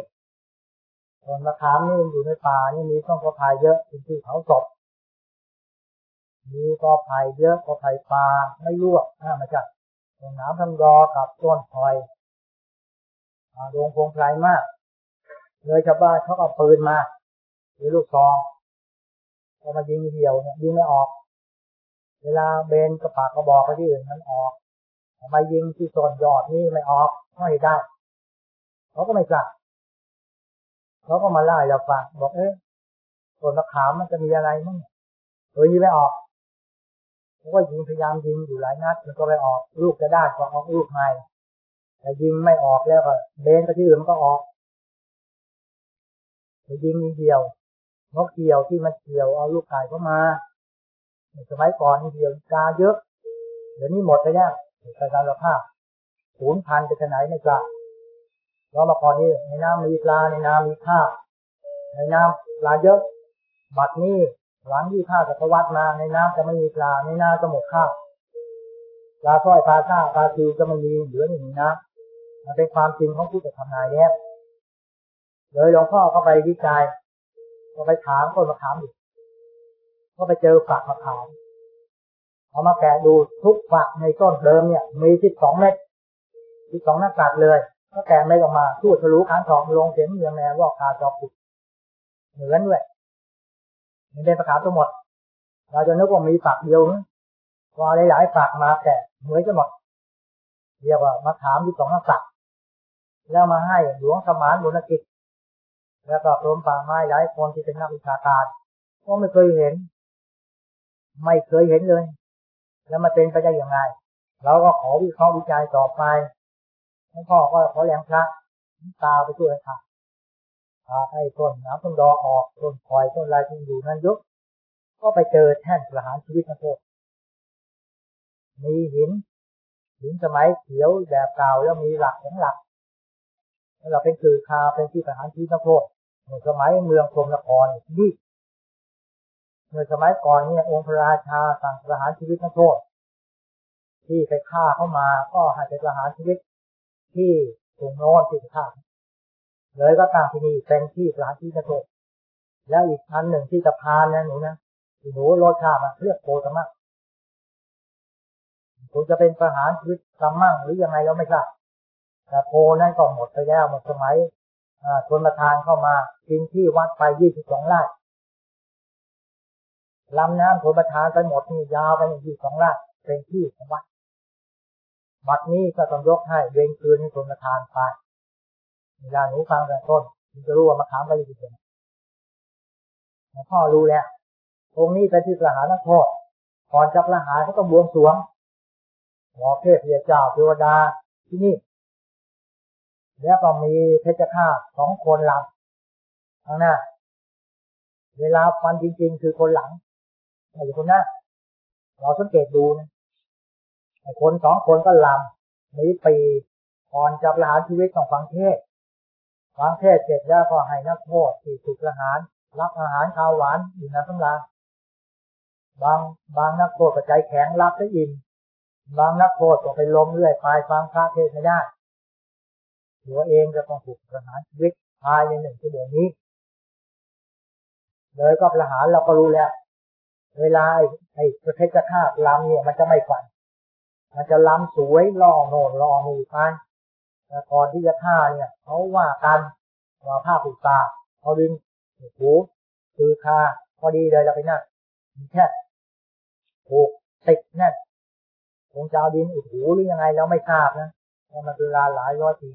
อยู่ในป่านี่มีต้นกอไผ่เยอะเป็นที่เขาศพมีกอไผ่เยอะกอไผ่ป่าไม่ลวกมาจากต้นน้ำทำรอกับต้นพลอยดวงพงไพรมากเลยชาวบ้านเขาเอาปืนมาหรือลูกซองพอมายิงเหี่ยวเนี่ยยิงไม่ออกเวลาเบนกระปากกระบอกไปที่อื่นมันออกมายิงที่ต้นยอดนี่ไม่ออกไม่ได้เขาก็ไม่กล้าเขาก็มาไล่เราฟังบอกต้นมะขามมันจะมีอะไรมั้งยิงไม่ออกเขาก็ยิงพยายามยิงอยู่หลายนัดมันก็ไม่ออกลูกจะได้ก็ออกลูกใหม่แต่ยิงไม่ออกแล้วก็เบนไปที่อื่นมันก็ออกแต่ยิงมีเดียวนกเกี่ยวที่มันเกี่ยวเอาลูกไก่เข้ามาสมัยก่อนเดียวกาเยอะเดี๋ยวนี้หมดไปแล้วการระภาพสูญพันธุ์ไปที่ไหนไม่กล้าเรามาก่อนนี้ในน้ำมีปลาในน้ำมีข้าวในน้ำปลาเยอะบัดนี้หลัง25 ศตวรรษมาในน้ำจะไม่มีปลาในน้ำจะหมดข้าวปลาสร้อยปลาซ่าปลาซิวจะไม่มีเหลืออยู่ในน้ำมันเป็นความจริงของผู้จะทำนายแล้วเลยหลวงพ่อก็ไปวิจัยก็ไปถามต้นมะขามอยู่ก็ไปเจอฝักมะขามเอามาแกะดูทุกฝักในต้นเดิมเนี่ยมี12 เม็ด12 หน้ากากเลยก็แกะไม่ออกมาทูดทะลุขานทองลงเสียงเมียแม่ว่าคาจอบปุดเหมือนด้วยมันเป็นมะขามทั้งหมดเราจะนึกว่ามีฝักเดียวนะพอหลายๆฝักมาแกะเหมือนกันหมดเรียกว่ามะขาม12 หน้ากากแล้วมาให้หลวงสมานบุญกิจแล้วก็กรมป่าไม้หลายคนที่เป็นนักวิชาการก็ไม่เคยเห็นเลยแล้วมาเป็นไปได้ยังไงเราก็ขอวิเคราะห์วิจัยต่อไปหลวงพ่อก็ขอแรงพระตาไปช่วยค่ะให้ต้นน้ำต้นดอกออกต้นคอยต้นอะไรที่อยู่นั้นยุบก็ไปเจอแท่นประหารชีวิตนักโทษมีหินสมัยเขียวแบบเก่าแล้วมีหลัก2 หลักแล้วเราเป็นคือคาเป็นที่ประหารชีวิตนักโทษในสมัยเมืองพรหมนครนี่เมื่อสมัยก่อนเนี่ยองค์พระราชาสั่งประหารชีวิตนักโทษที่ไปฆ่าเข้ามาก็ให้ไปประหารชีวิตที่ตรงโน้นที่ฆ่าเลยก็ตั้งที่นี่เป็นที่ประหารชีวิตนักโทษแล้วอีกอันหนึ่งที่สะพานนะหนูรสชาติมันเรียกโพธรรมะคงจะเป็นประหารชีวิตกำมั่งหรือยังไงเราไม่ทราบแต่โพนั้นก็หมดไปแล้วหมดสมัยชนประทานเข้ามากินที่วัดไป22 ไร่ลำน้ำชนประทานไปหมดนี่ยาวไป22 ไร่เป็นที่ของวัดบัดนี้ก็ต้องยกให้เวรคืนให้ชนประทานไปเวลาหนูฟังแต่ต้นคุณจะรู้ว่ามะขามไปอยู่ที่ไหนหลวงพ่อรู้แล้วตรงนี้เป็นที่ประหารนักโทษก่อนจะประหารเขาต้องบวงสรวงหมอเทพเจ้าเทวดาที่นี่แล้วก็มีเพชฌฆาต2 คนหลังข้างหน้าเวลาฟันจริงๆคือคนหลังไม่ใช่คนหน้าเราสังเกตดูนะคน2 คนก็ลำมีปีก่อนจะประหารชีวิตต้องฟังเทศเสร็จแล้วก็ให้นักโทษที่ถูกประหารรับอาหารข้าวหวานอยู่ในสำราญบางนักโทษก็ใจแข็งรับได้อิ่มบางนักโทษก็ไปล้มเรื่อยไปฟังพระเทศไม่ได้ตัวเองจะต้องถูกประหารชีวิตภายใน1 ชั่วโมงนี้เลยก็ประหารเราก็รู้แล้วเวลาไอ้เพชฌฆาตลำเนี่ยมันจะไม่ฝันมันจะลำสวยล่อโน่นล่อนี่ไปแต่ก่อนที่จะฆ่าเนี่ยเขาว่ากันว่าผ้าผูกตาเอาดินหูคือคาพอดีเลยเราไปนั่งแค่ผูกติดแน่นคงจะเอาดินอุดหูหรือยังไงเราไม่ทราบนะเพราะมันเป็นเวลาหลายร้อยปี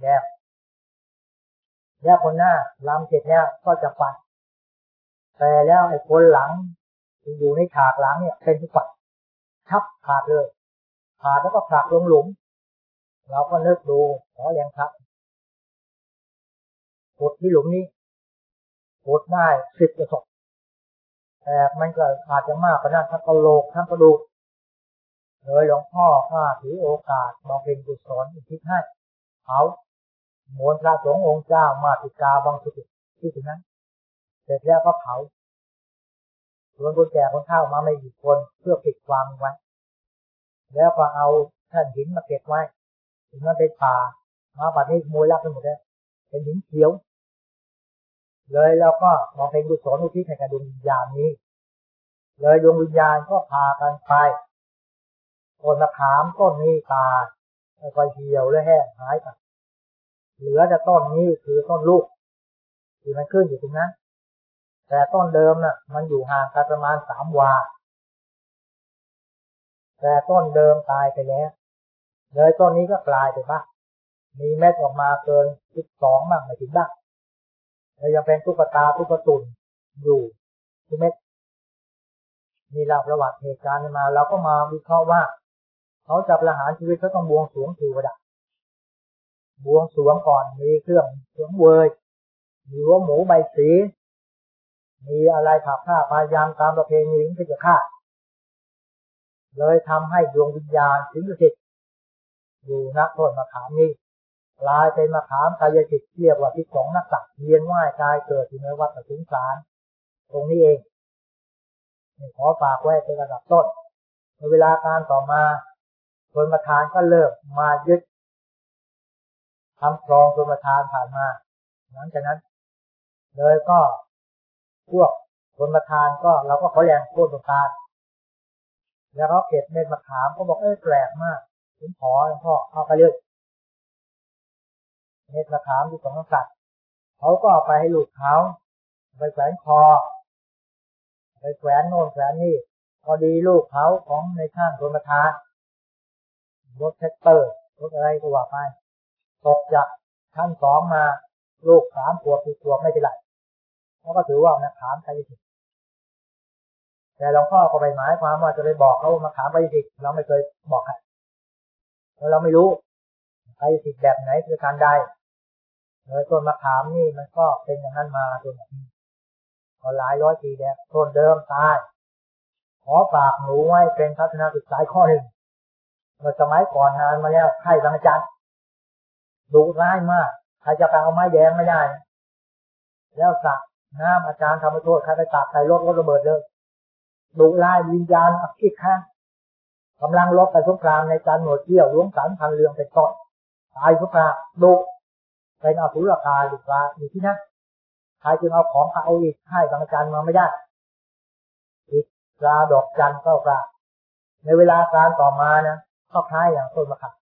แล้วคนหน้าลำเสร็จแล้วก็จะปัดแต่แล้วไอ้คนหลังที่อยู่ในฉากหลังเนี่ยเป็นผู้ปัดทับขาดเลยขาดแล้วก็ผลักลงหลุมเราก็นึกดูขอแรงครับกดที่หลุมนี้กดได้10 กระสอบแต่มันก็อาจจะมากกว่านั้นทั้งกระโหลกทั้งกระดูกเลยหลวงพ่อถือโอกาสบอกเป็นกุศลอุทิศให้เขามนต์พระสงฆ์องค์เจ้ามาติกาบางสุดที่ถึงนั้นเสร็จแล้วก็เผาชวนคนแก่คนเฒ่ามาไม่กี่คนเพื่อปิดวางไว้แล้วก็เอาแท่นหินมาเก็บไว้ถึงมันเป็นป่ามาป่านี้ขโมยลักไปหมดแล้วเป็นหินเขียวเลยแล้วก็บอกเป็นกุศลอุทิศให้กับดวงวิญญาณนี้เลยดวงวิญญาณก็พากันไปต้นมะขามต้นนี้ตายค่อยๆเหี่ยวและแห้งหายไปเหลือแต่ต้นนี้คือต้นลูกที่มันขึ้นอยู่ตรงนั้นแต่ต้นเดิมน่ะมันอยู่ห่างกันประมาณ3 วาแต่ต้นเดิมตายไปแล้วเลยต้นนี้ก็กลายไปบ้างมีเม็ดออกมาเกิน12บ้างไม่ถึงบ้างแล้วยังเป็นตุ๊กตาตุ๊กตุ่นอยู่ที่เม็ดมีเล่าประวัติเหตุการณ์มาเราก็มาวิเคราะห์ว่าเขาจะประหารชีวิตเขาต้องบวงสรวงเทวดาบวงสรวงก่อนมีเครื่องเสียงเวยมีหัวหมูใบสีมีอะไรผักผ้าพายามตามประเพณีของเพชฌฆาตเลยทำให้ดวงวิญญาณสิงสถิตอยู่ณต้นมะขามนี้กลายเป็นมะขามกายสิทธิ์เรียกว่าที่2นักสัตว์เวียนว่ายตายเกิดอยู่ในวัฏสงสารตรงนี้เองขอฝากไว้เป็นระดับต้นในเวลาการต่อมาชนประทานก็เริ่มมายึดทำคลองชนประทานผ่านมาหลังจากนั้นเลยก็พวกชนประทานก็เราก็ขอแรงโค่นประทานแล้วเขาเก็บเม็ดมะขามเขาบอกแปลกมากผมขอหลวงพ่อเอาไปเลยเม็ดมะขามที่ของสัตว์เขาก็เอาไปให้ลูกเขาไปแขวนคอไปแขวนโน่นแขวนนี่พอดีลูกเขาของในช่างชนประทานรถแท็กเตอร์รถอะไรก็ว่าไปตกจากชั้น2มาลูก3 ขวบ 4 ขวบไม่เป็นไรเขาก็ถือว่ามะขามกายสิทธิ์แต่หลวงพ่อก็ไม่หมายความว่าจะไปบอกเขามะขามกายสิทธิ์เราไม่เคยบอกใครเพราะเราไม่รู้กายสิทธิ์แบบไหนคือการใดต้นมะขามนี่มันก็เป็นอย่างนั้นมาจนก็หลายร้อยปีแล้วต้นเดิมตายขอฝากหนูไว้เป็นทัศนศึกษาข้อหนึ่งเมื่อสมัยก่อนนานมาแล้วไข้บางจันดุร้ายมากใครจะไปเอาไม้แดงไม่ได้แล้วสักน้ำอาจารย์ทำโทษใครไปตักใส่รถระเบิดเลยดุร้ายวิญญาณอักขิข้างกำลังลบไปสงครามในการหนวดเที่ยวล้วงสันพันเรืองเป็นต้นตายทุกราดุเป็นอสุรกายอยู่ที่นั่นใครจึงเอาของเอาอีกให้บางอาจารย์มาไม่ได้อีกปลาดอกจันก็ปลาในเวลาการต่อมานะก็คล้ายอย่างต้นมะขาม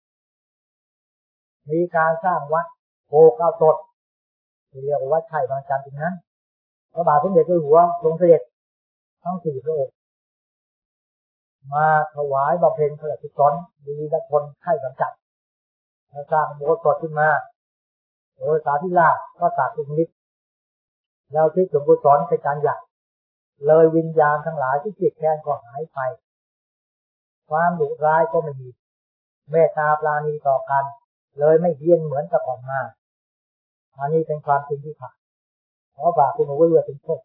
มีการสร้างวัดโพเก้าต้นที่เรียกว่าวัดไช่บางจันตรงนั้นพระบาทสมเด็จเจ้าอยู่หัวทรงเสด็จทั้ง4 พระองค์มาถวายบำเพ็ญพระราชกุศลดีละคนไข้บางจันแล้วสร้างโบสถ์ขึ้นมาโดยสาธิราชก็ตัดอุทิศแล้วที่สมบูรณ์สอนเป็นการใหญ่เลยวิญญาณทั้งหลายที่เกลียดแค้นก็หายไปความดุร้ายก็ไม่มีเมตตาปราณีต่อกันเลยไม่เฮี้ยนเหมือนกับก่อนมาอันนี้เป็นความจริงที่ขาดขอฝากคุณเอาไว้เป็นโทษ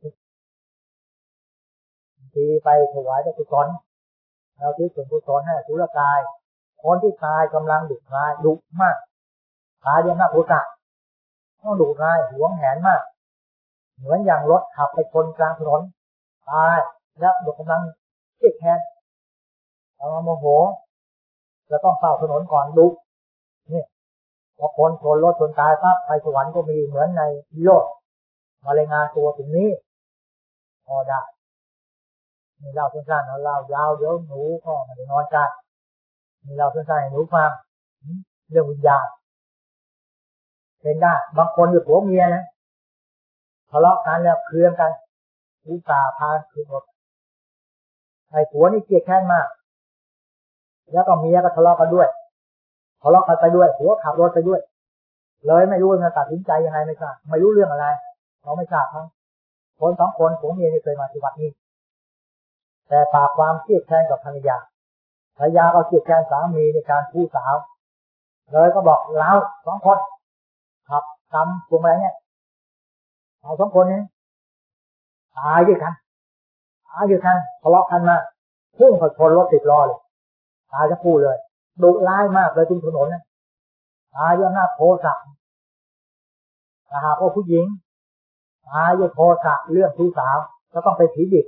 ทีไปถวายพระกุศลแล้วที่ส่วนกุศลให้สุรกายคนที่ตายกำลังดุร้ายดุมากตายด้วยหน้าโภษะต้องดุร้ายหวงแหนมากเหมือนอย่างรถขับไปชนกลางถนนตายแล้วเด็กกำลังเจ็บแค้นโมโหจะต้องเฝ้าถนนก่อนดุนี่พอคนชนรถชนตายปั๊บไปสวรรค์ก็มีเหมือนในโลกมารายงานตัวตรงนี้พอได้นี่เราสั้นๆเรายาวเดี๋ยวหนูก็ไม่ได้นอนกันนี่เราสั้นๆให้หนูฟังเรื่องวิญญาณเป็นได้บางคนอยู่ผัวเมียนะทะเลาะกันแล้วเคลื่อนกันอุตส่าห์พาคือหมดไอ้ผัวนี่เกลียดแค้นมากแล้วก็เมียก็ทะเลาะกันด้วยทะเลาะกันไปด้วยผัวขับรถไปด้วยเลยไม่รู้จะตัดสินใจยังไงไม่ทราบไม่รู้เรื่องอะไรเราไม่ทราบทั้งคน2 คนผัวเมียนี่เคยมาที่วัดนี้แต่ฝากความเครียดแค้นกับภรรยาก็เครียดแค้นสามีในการพูดสาวเลยก็บอกเรา2 คนขับทำพวงมาลัยเนี่ยเรา2 คนนี้ตายด้วยกันทะเลาะกันมาพุ่งชนรถ10 ล้อเลยตายจะพูดเลยดุร้ายมากเลยทุกถนนนะตายด้วยหน้าโทสะถ้าหากว่าผู้หญิงตายด้วยโทสะเรื่องผู้สาวก็ต้องไปผีดิบ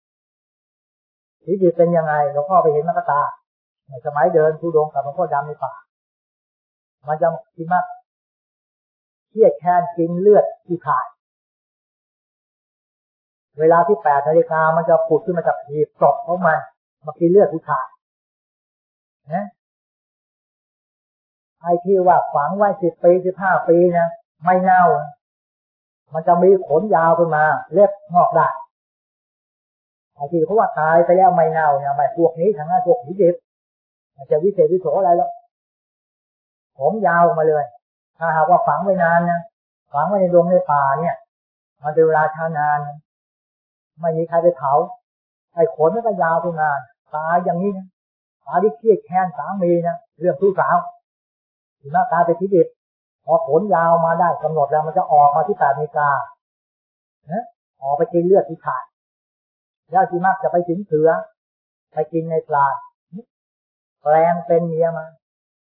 เป็นยังไงหลวงพ่อไปเห็นมรรคตาในสมัยเดินทุดงกับหลวงพ่อดำในป่ามันจะกินมากเครียดแค้นกินเลือดที่ขาดเวลาที่8 นาฬิกามันจะผุดขึ้นมาจากหีบศพของมันมากินเลือดที่ขาดนะไอ้ที่ว่าฝังไว้10 ปี15 ปีนะไม่เน่ามันจะมีขนยาวขึ้นมาเล็บงอกได้ไอ้ที่เขาว่าตายไปแล้วไม่เน่าเนี่ยไม่พวกนี้ทั้งนั้นพวกผีดิบมันจะวิเศษวิโสอะไรแล้วผมยาวมาเลยถ้าหากว่าฝังไว้นานนะฝังไว้ในดงในป่าเนี่ยมันเป็นเวลาช้านานไม่มีใครไปเผาไอ้ขนมันก็ยาวขึ้นมาตายอย่างนี้นะตายที่เครียดแค้นสามีนะเรื่องผู้สาวถึงหน้าตาเป็นผีดิบพอขนยาวมาได้กำหนดแล้วมันจะออกมาที่8 นาฬิกาออกไปกินเลือดที่ขาดแล้วที่มักจะไปถึงเสือไปกินในปลาแปลงเป็นเมียมา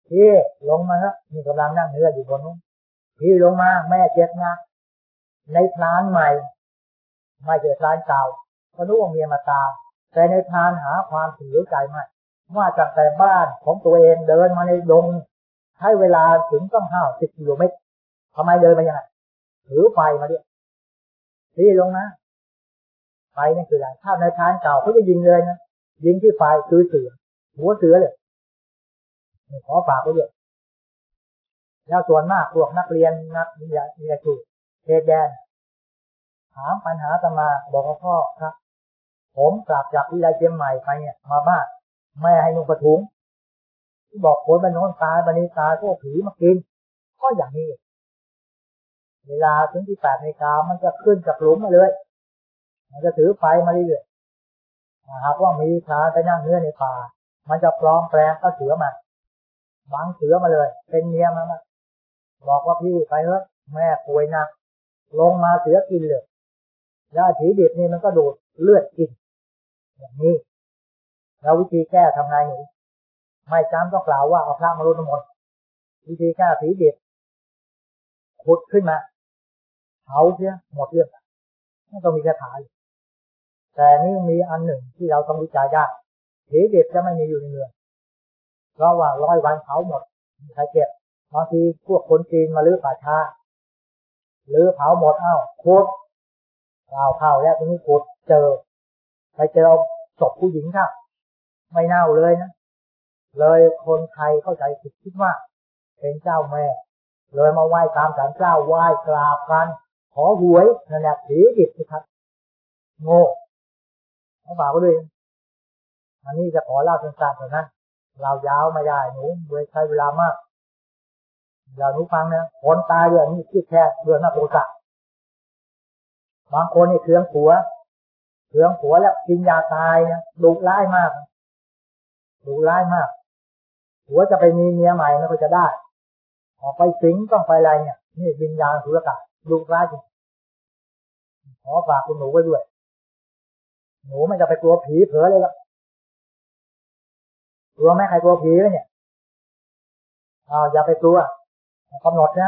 พี่ลงมาครับนี่กำลังนั่งเรืออยู่บนนู้นพี่ลงมาแม่เจ็บนะในพลานใหม่ไม่เจอพลานเก่าก็รู้ว่าเมียมาตามแต่ในพลานหาความเสียใจมากว่าจากแต่บ้านของตัวเองเดินมาในดงใช้เวลาถึงต้อง50 กิโลเมตรทำไมเดินมาอย่างไรถือไฟมาด้วยพี่ลงนะไฟนี่คืออะไรถ้าในพลานเก่าเขาจะยิงเลยนะยิงที่ไฟคือเสือหัวเสือเลยขอฝากไว้ด้วยแล้วส่วนมากพวกนักเรียนนักวิทยาสูตรเทศแดนถามปัญหาอาตมาบอกว่าพ่อครับผมกลับจากวิทยาเชียงใหม่ไปเนี่ยมาบ้านแม่ให้นุ่งผ้าถุงบอกคนบ้านโน้นตายบ้านนี้ตายพวกผีมากินก็อย่างนี้เวลาถึงที่8 นาฬิกามันจะขึ้นจากหลุมมาเลยมันจะถือไฟมาเรื่อยๆหากว่ามีชาไปนั่งเนื้อในป่ามันจะปลอมแปลงก็เสือมาบังเสือมาเลยเป็นเมียมาบอกว่าพี่ไปเถอะแม่ป่วยหนักลงมาเสือกินเลยแล้วผีดิบนี่มันก็ดูดเลือดกินอย่างนี้แล้ววิธีแก้ทำไงหนูไม่จำต้องกล่าวว่าเอาพระมารุนหมดวิธีแก้ผีดิบขุดขึ้นมาเผาเสียหมดเรื่องไม่ต้องมีคาถาแต่นี่มีอันหนึ่งที่เราต้องวิจัยได้ผีดิบจะไม่มีอยู่ในเมืองเพราะว่า100 วันเผาหมดใครเก็บบางทีพวกคนจีนมาลื้อป่าช้าลื้อเผาหมดขุดเข้าแล้วตรงนี้ขุดไปเจอศพผู้หญิงครับไม่เน่าเลยนะเลยคนไทยเข้าใจผิดคิดว่าเป็นเจ้าแม่เลยมาไหว้ตามศาลเจ้าไหว้กราบกันขอหวยนั่นแหละผีดิบครับโง่เขาบอกด้วยอันนี้จะขอเล่าสั้นๆเท่านั้นเรายาวไม่ได้หนูเลยใช้เวลามากอย่าหนูฟังนะคนตายเรื่องนี้คิดแค่เรื่องหน้าโทสะบางคนนี่เคืองผัวแล้วกินยาตายนะดุร้ายมากผัวจะไปมีเมียใหม่มันก็จะได้ออกไปสิงต้องไปอะไรเนี่ยนี่วิญญาณสุรกะดุร้ายจริงขอฝากคุณหนูไว้ด้วยหนูไม่จะไปกลัวผีเผลอเลยหรอกกลัวไหมใครกลัวผีไหมเนี่ยอย่าไปกลัวกำหนดนะ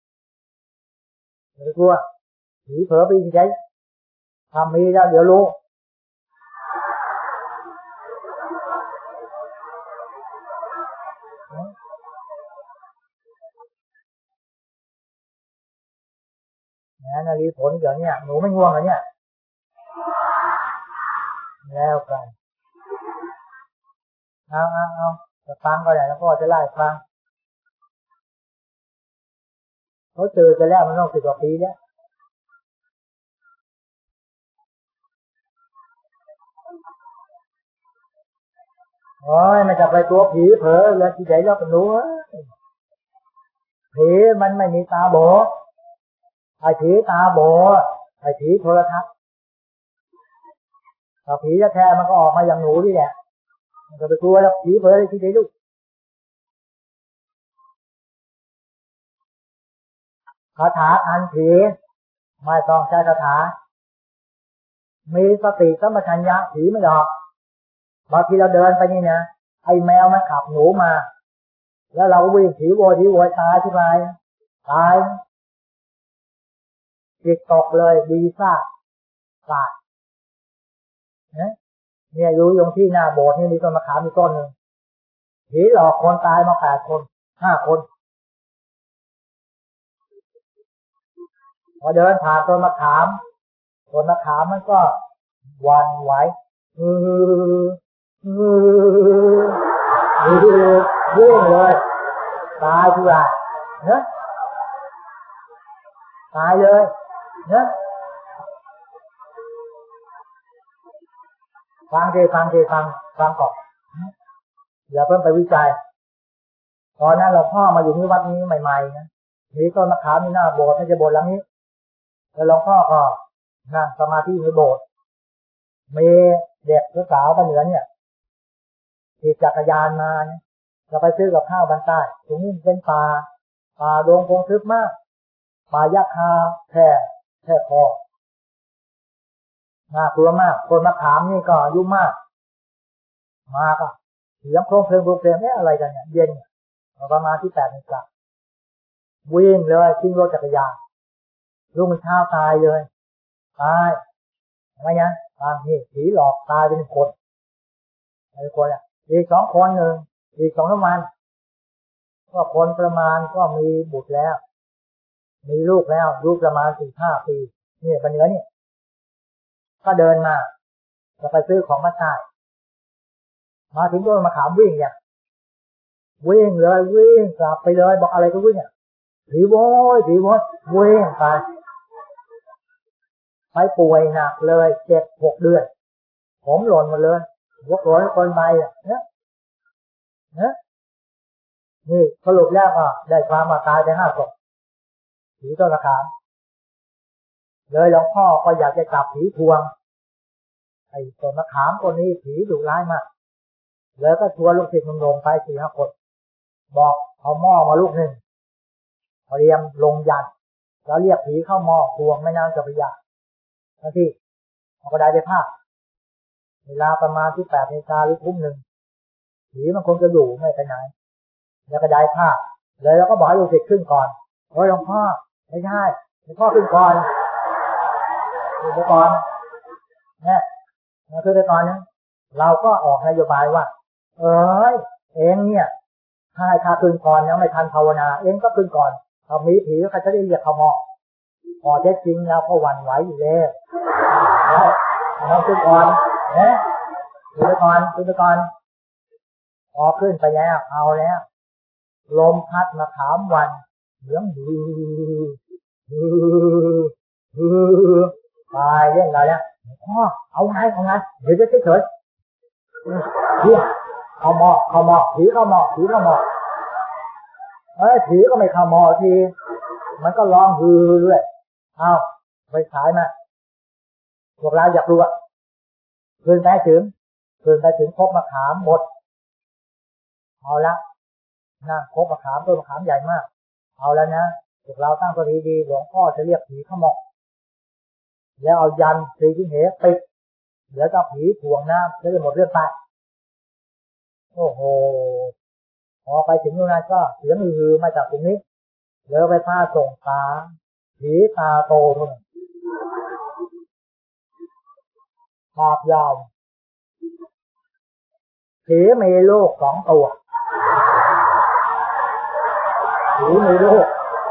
อย่าไปกลัวผีเผลอไปยิงใจทำมีแล้วเดี๋ยวรู้นาฬิผลเดี๋ยวนี้หนูไม่ง่วงเหรอเนี่ยแล้วกันเอาจะฟังก็ได้แล้วก็จะไล่ฟังเขาเจอกันแล้วมันต้อง10 กว่าปีแล้วโอ้ยไม่จะไปตัวผีเผลอแล้วที่ไหนเราก็รู้ผีมันไม่มีตาโบไอ้ผีตาโบไอ้ผีโทรทัศน์ถ้าผีแท้มันก็ออกมาอย่างหนูนี่แหละมันจะไปกลัวแล้วผีเผลอที่ไหนลูกคาถาอันผีไม่ต้องใช้คาถามีสติสัมปชัญญะผีไม่หรอกบางทีเราเดินไปนี่นะไอ้แมวมันขับหนูมาแล้วเราวิ่งผีโวยตายที่ไรตายจิตตกเลยดีซ่าขาดเนี่ยอยู่ตรงที่หน้าโบสถ์นี่มีต้นมะขามมีต้นนึงผีหลอกคนตายมา8 คน 5 คนพอเดินผ่านต้นมะขามมันก็วันไหววิ่งเลยตายทุกอย่างนะตายเลยนะฟังก่อนอย่าเพิ่งไปวิจัยตอนนั้นหลวงพ่อมาอยู่ที่วัดนี้ใหม่ๆนะมีต้นมะขามมีหน้าโบสถ์ไม่ใช่โบสถ์หลังนี้แล้วหลวงพ่อก็นั่งสมาธิในโบสถ์มีเด็กสาวบ้านเหนือเนี่ยขี่จักรยานมาเนี่ยเราไปซื้อกับข้าวบ้านใต้ตรงนี้เป็นป่าดงพงทึบมากป่ายาคาแค่คอน่ากลัวมากคนมะขามนี่ก็อายุมากก็เสียงโครงเพลงเนี่ยอะไรกันเนี่ยเย็นประมาณที่8 นาฬิกาวิ่งเลยทิ้งรถจักรยานลูกมันเช้าตายเลยตายทำไมเนี่ยนี่ผีหลอกตายเป็นคนอ่ะอีก2 คนหนึ่งอีก2 วันก็คนประมาณก็มีบุตรแล้วมีลูกแล้วลูกประมาณ 4-5 ปีนี่ปัญญานี่ก็เดินมาจะไปซื้อของมาใช้มาถึงต้นมะขามวิ่งเนี่ยวิ่งเลยวิ่งกลับไปเลยบอกอะไรก็วิ่งอ่ะผีโว้ยวิ่งไปป่วยหนักเลย7-6 เดือนผมหล่นหมดเลยยกหัวคนไปอ่ะเนี่ยนี่สรุปแล้วก็ได้ความมาตายไป5 ศพผีต้นมะขามเลยหลวงพ่อก็อยากจะจับผีทวงไอ้ต้นมะขามตัวนี้ผีดุร้ายมากเลยก็ชวนลูกศิษย์ลงไป 4-5 คนบอกเอาหม้อมาลูกหนึ่งเตรียมลงยันแล้วเรียกผีเข้าหม้อทวงแม่น้ำเจ้าพระยาทันทีเอากระดาษไปพาดเวลาประมาณที่8 นาฬิกาหรือ 1 ทุ่มผีมันคงจะอยู่ไม่ไปไหนแล้วกระดาษพาดเลยแล้วก็บอกให้ลูกศิษย์ขึ้นก่อนโอ้ยหลวงพ่อไม่ใช่หลวงพ่อขึ้นก่อนขึ้นไปก่อนเนี่ยขึ้นไปก่อนนะเราก็ออกนโยบายว่าเองเนี่ยถ้าขึ้นก่อนยังไม่ทันภาวนาเองก็ขึ้นก่อนถ้ามีผีก็จะได้เรียกเขาหม้อพอเท็จจริงแล้วก็หวั่นไหวอยู่แล้วเราขึ้นก่อนขึ้นไปก่อนพอขึ้นไปแล้วเอาแล้วลมพัดมาถามวันเสียงตายเรื่องอะไรเนี่ยเอาไงเดี๋ยวจะเฉยเข้าหม้อผีเข้าหม้อผีก็ไม่เข้าหม้อทีมันก็ร้องเรื่อยเอาไปขายมาพวกเราอยากรู้อ่ะคืนไปถึงพบมะขามหมดเอาละนั่งพบมะขามต้นมะขามใหญ่มากเอาแล้วนะพวกเราตั้งสติดีหลวงพ่อจะเรียกผีเข้าหม้อแล้วเอายันตีที่เหวปิดเดี๋ยวจะผีถ่วงน้ำจะได้หมดเรื่องไปโอ้โหพอไปถึงนู่นนั่นก็เสียงฮือมาจากตรงนี้แล้วไปพาส่งตาผีตาโตทุนปากยาวผีมีลูก2 ตัวผีมีลูก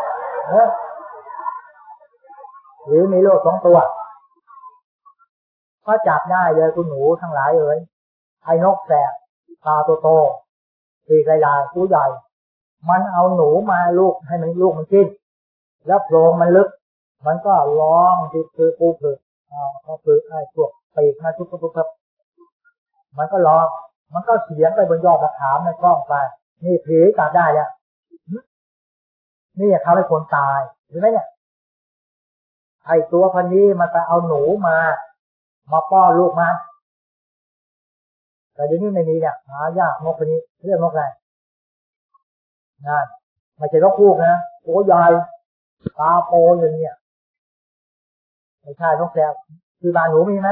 ผีมีลูก2 ตัวก็จับได้เลยคุณหนูทั้งหลายไอ้นกแสกตาโตปีกลายๆผู้ใหญ่มันเอาหนูมาลูกให้มันลูกมันกินแล้วโพรงมันลึกมันก็ร้องที่คือปูผึกเขาผึกไอ้พวกปีกมาทุกมันก็ร้องมันก็เสียงไปบนยอดมะขามในกล้องไปนี่ผีจับได้แล้วนี่เขาให้คนตายเห็นไหมเนี่ยไอ้ตัวพันนี้มันไปเอาหนูมาป้อนลูกมาแต่เดี๋ยวนี้ไม่มีเนี่ยหายากนกพันนี้เรียกนกอะไรนั่นไม่ใช่นกฮูกนะโอ้ใหญ่ตาโปอย่างเนี้ยไม่ใช่นกแก้วที่บ้านหนูมีไหม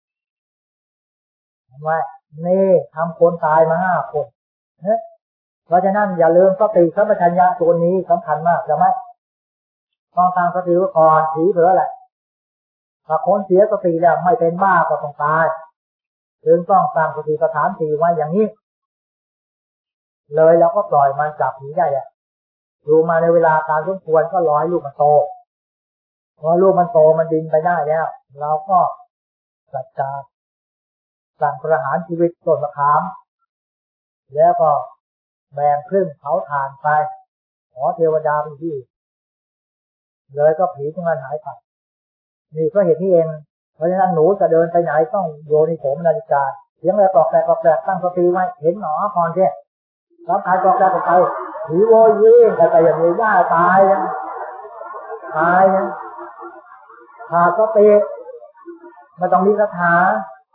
ทำไมนี่ทำคนตายมา5 คนเพราะฉะนั้นอย่าลืมสติสัมปชัญญะตัวนี้สำคัญมากใช่ไหมต้องตั้งสติไว้ก่อนผีเผลอแหละถ้าคนเสียสติแล้วไม่เป็นบ้าก็ต้องตายถึงต้องตั้งสติปัฏฐาน 4ไว้อย่างนี้เลยเราก็ปล่อยมันจับผีได้แหละดูมาในเวลาการสมควรก็รอให้ลูกมันโตพอลูกมันโตมันดินไปได้แล้วเราก็จัดการสั่งประหารชีวิตต้นมะขามแล้วก็แบ่งครึ่งเผาถ่านไปขอเทวดาเป็นที่เลยก็ผีตรงนั้นหายไปนี่ก็เห็นนี่เองเพราะฉะนั้นหนูจะเดินไปไหนต้องโยนิโสมนสิการเสียงอะไรกอกแกรกตั้งสติไว้เห็นหนอก่อนสิแล้วตายกอกแกรกไปผีโวยยิ่งแต่อย่างนี้ย่าตายนะขาดสติไม่ต้องมีคาถา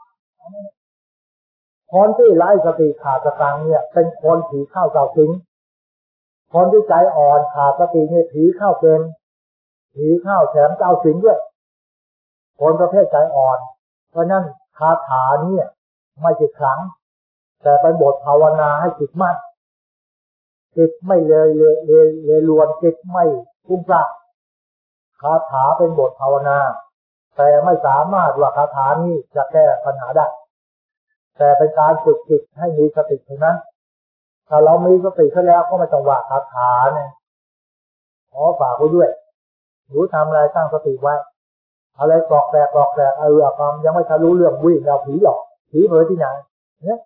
คนที่ไร้สติขาดสตังเนี่ยเป็นคนผีเข้าเจ้าสิงคนที่ใจอ่อนขาดสติเนี่ยผีเข้าเป็นผีเข้าแถมเจ้าสิงด้วยคนประเภทใจอ่อนเพราะนั้นคาถาเนี่ยไม่ใช่ครั้งแต่เป็นบทภาวนาให้จิตมั่นจิตไม่เลยรวนจิตไม่ฟุ้งซ่านคาถาเป็นบทภาวนาแต่ไม่สามารถว่าคาถานี้จะแก้ปัญหาได้แต่เป็นการฝึกจิตให้มีสติเท่านั้นถ้าเรามีสติแล้วก็ไม่ต้องว่าคาถาเนี่ยขอฝากไว้ด้วยรู้ทำอะไรตั้งสติไว้อะไรกรอกแกรความยังไม่ทันรู้เรื่องวิ่งเราผีหลอกผีเผยที่ไหนเนี่ย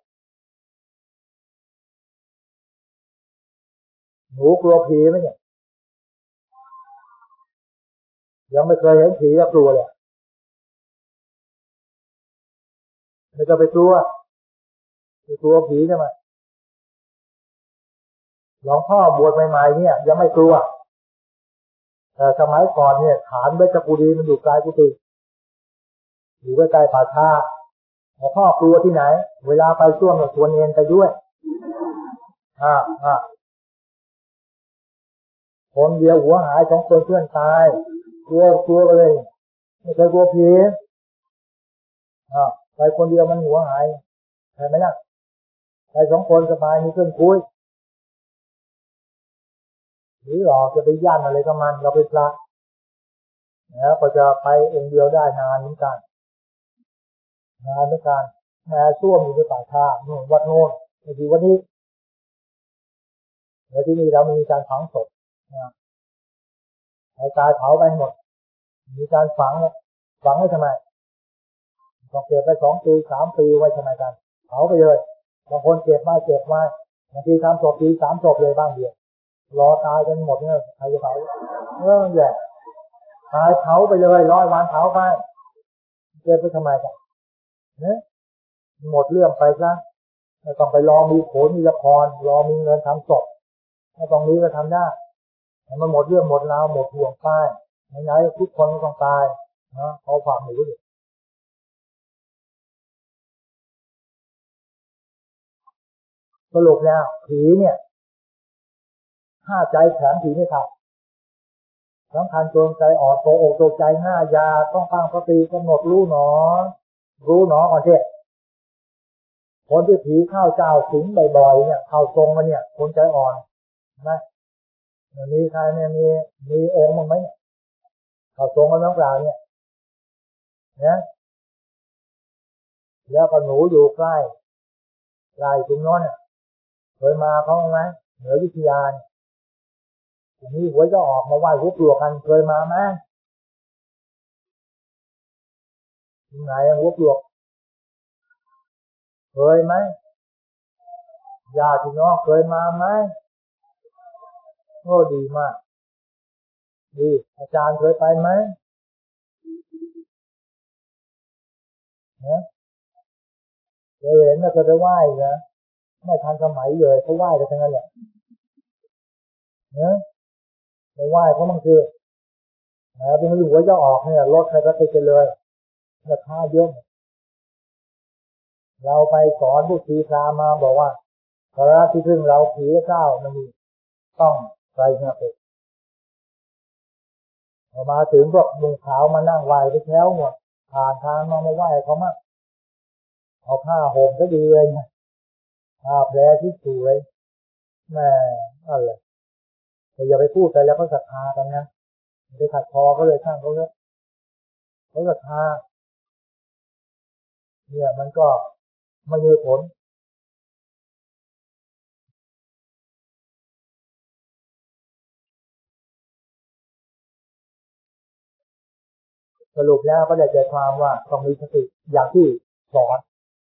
หนูกลัวผีไหมเนี่ยยังไม่เคยเห็นผีก็กลัวเลยไม่ต้องไปกลัวผีใช่ไหมหลวงพ่อบวชใหม่ๆเนี่ยยังไม่กลัวแต่สมัยก่อนเนี่ยฐานเวชกุฎีมันอยู่ไกลกุฏิอยู่ใกล้ป่าช้าหลวงพ่อกลัวที่ไหนเวลาไปช่วงชวนเนรไปด้วยอ่าคนเดียวหัวหาย2 คนเพื่อนตายกลัวเลยไม่เคยกลัวผีไปคนเดียวมันหัวหายใช่ไหมล่ะไป2 คนสบายมีเพื่อนคุยหรือหลอกจะไปย่านอะไรกับมันเราไปพระแล้วก็จะไปองค์เดียวได้นานเหมือนกันแม่ช่วงอยู่ในป่าช้าโน่นวัดโน่นบางทีวันนี้ในที่นี้เรามีการฝังศพให้ตายเผาไปหมดมีการฝังไว้ทำไมต้องเก็บไป2 ปี 3 ปีไว้ทำไมกันเผาไปเลยบางคนเก็บไว้บางทีทำศพปี3 ศพเลยบ้างเดียวรอตายกันหมดเนี่ยใครจะเผาแย่ตายเผาไปเลย100 วันเผาไปเก็บไปทำไมกันเนี่ยหมดเรื่องไปซะไม่ต้องไปรอมีโขนมีละครรอมีเงินทำศพไม่ต้องนี้ก็ทำได้มันหมดเรื่องหมดราวหมดห่วงป้ายไหนๆทุกคนต้องตายนะเขาฝากหนูอยู่สรุปแล้วผีเนี่ยถ้าใจแข็งผีไม่ทำสำคัญจงใจอ่อนโตใจ5 ยาต้องตั้งสติกำหนดรู้หนอก่อนเถอะคนที่ผีเข้าเจ้าสิงบ่อยๆเนี่ยเข้าทรงมาเนี่ยคนใจอ่อนนะมีใครเนี่ยมีองค์มั้งไหมเข้าทรงกันน้องเราเนี่ยนะแล้วก็หนูอยู่ใกล้ถึงโน้นเนี่ยเคยมาเขาไหมเหนือวิทยาทีนี้หัวจะออกมาไหว้หัวปลวกกันเคยมาไหมที่ไหนหัวปลวกเคยไหมญาติน้องเคยมาไหมโอ้ดีมากดีอาจารย์เคยไปไหมนะเคยเห็นนะเคยไปไหว้นะไม่ทันสมัยเลยเขาไหว้กันทั้งนั้นแหละนะไปไหว้เขาบางทีเป็นหัวจะออกเนี่ยรถใครก็ติดไปเลยราคาเยอะเราไปสอนผู้ทีพรามาบอกว่าพระที่พึ่งเราผีเจ้ามันมีต้องใส่เงี้ยไปมาถึงพวกมุงขาวมานั่งไหว้ไปแถวหมดผ่านทางมาไหว้เขามาเอาผ้าห่มก็ดีเลยนะผ้าแพรที่สวยแม่อะไรแต่อย่าไปพูดไปแล้วก็ศรัทธากันนะไปขัดคอก็เลยช่างเขาเลยเขาศรัทธาเนี่ยมันก็ไม่มีผลสรุปแล้วก็ได้ใจความว่าต้องมีสติอย่างที่สอน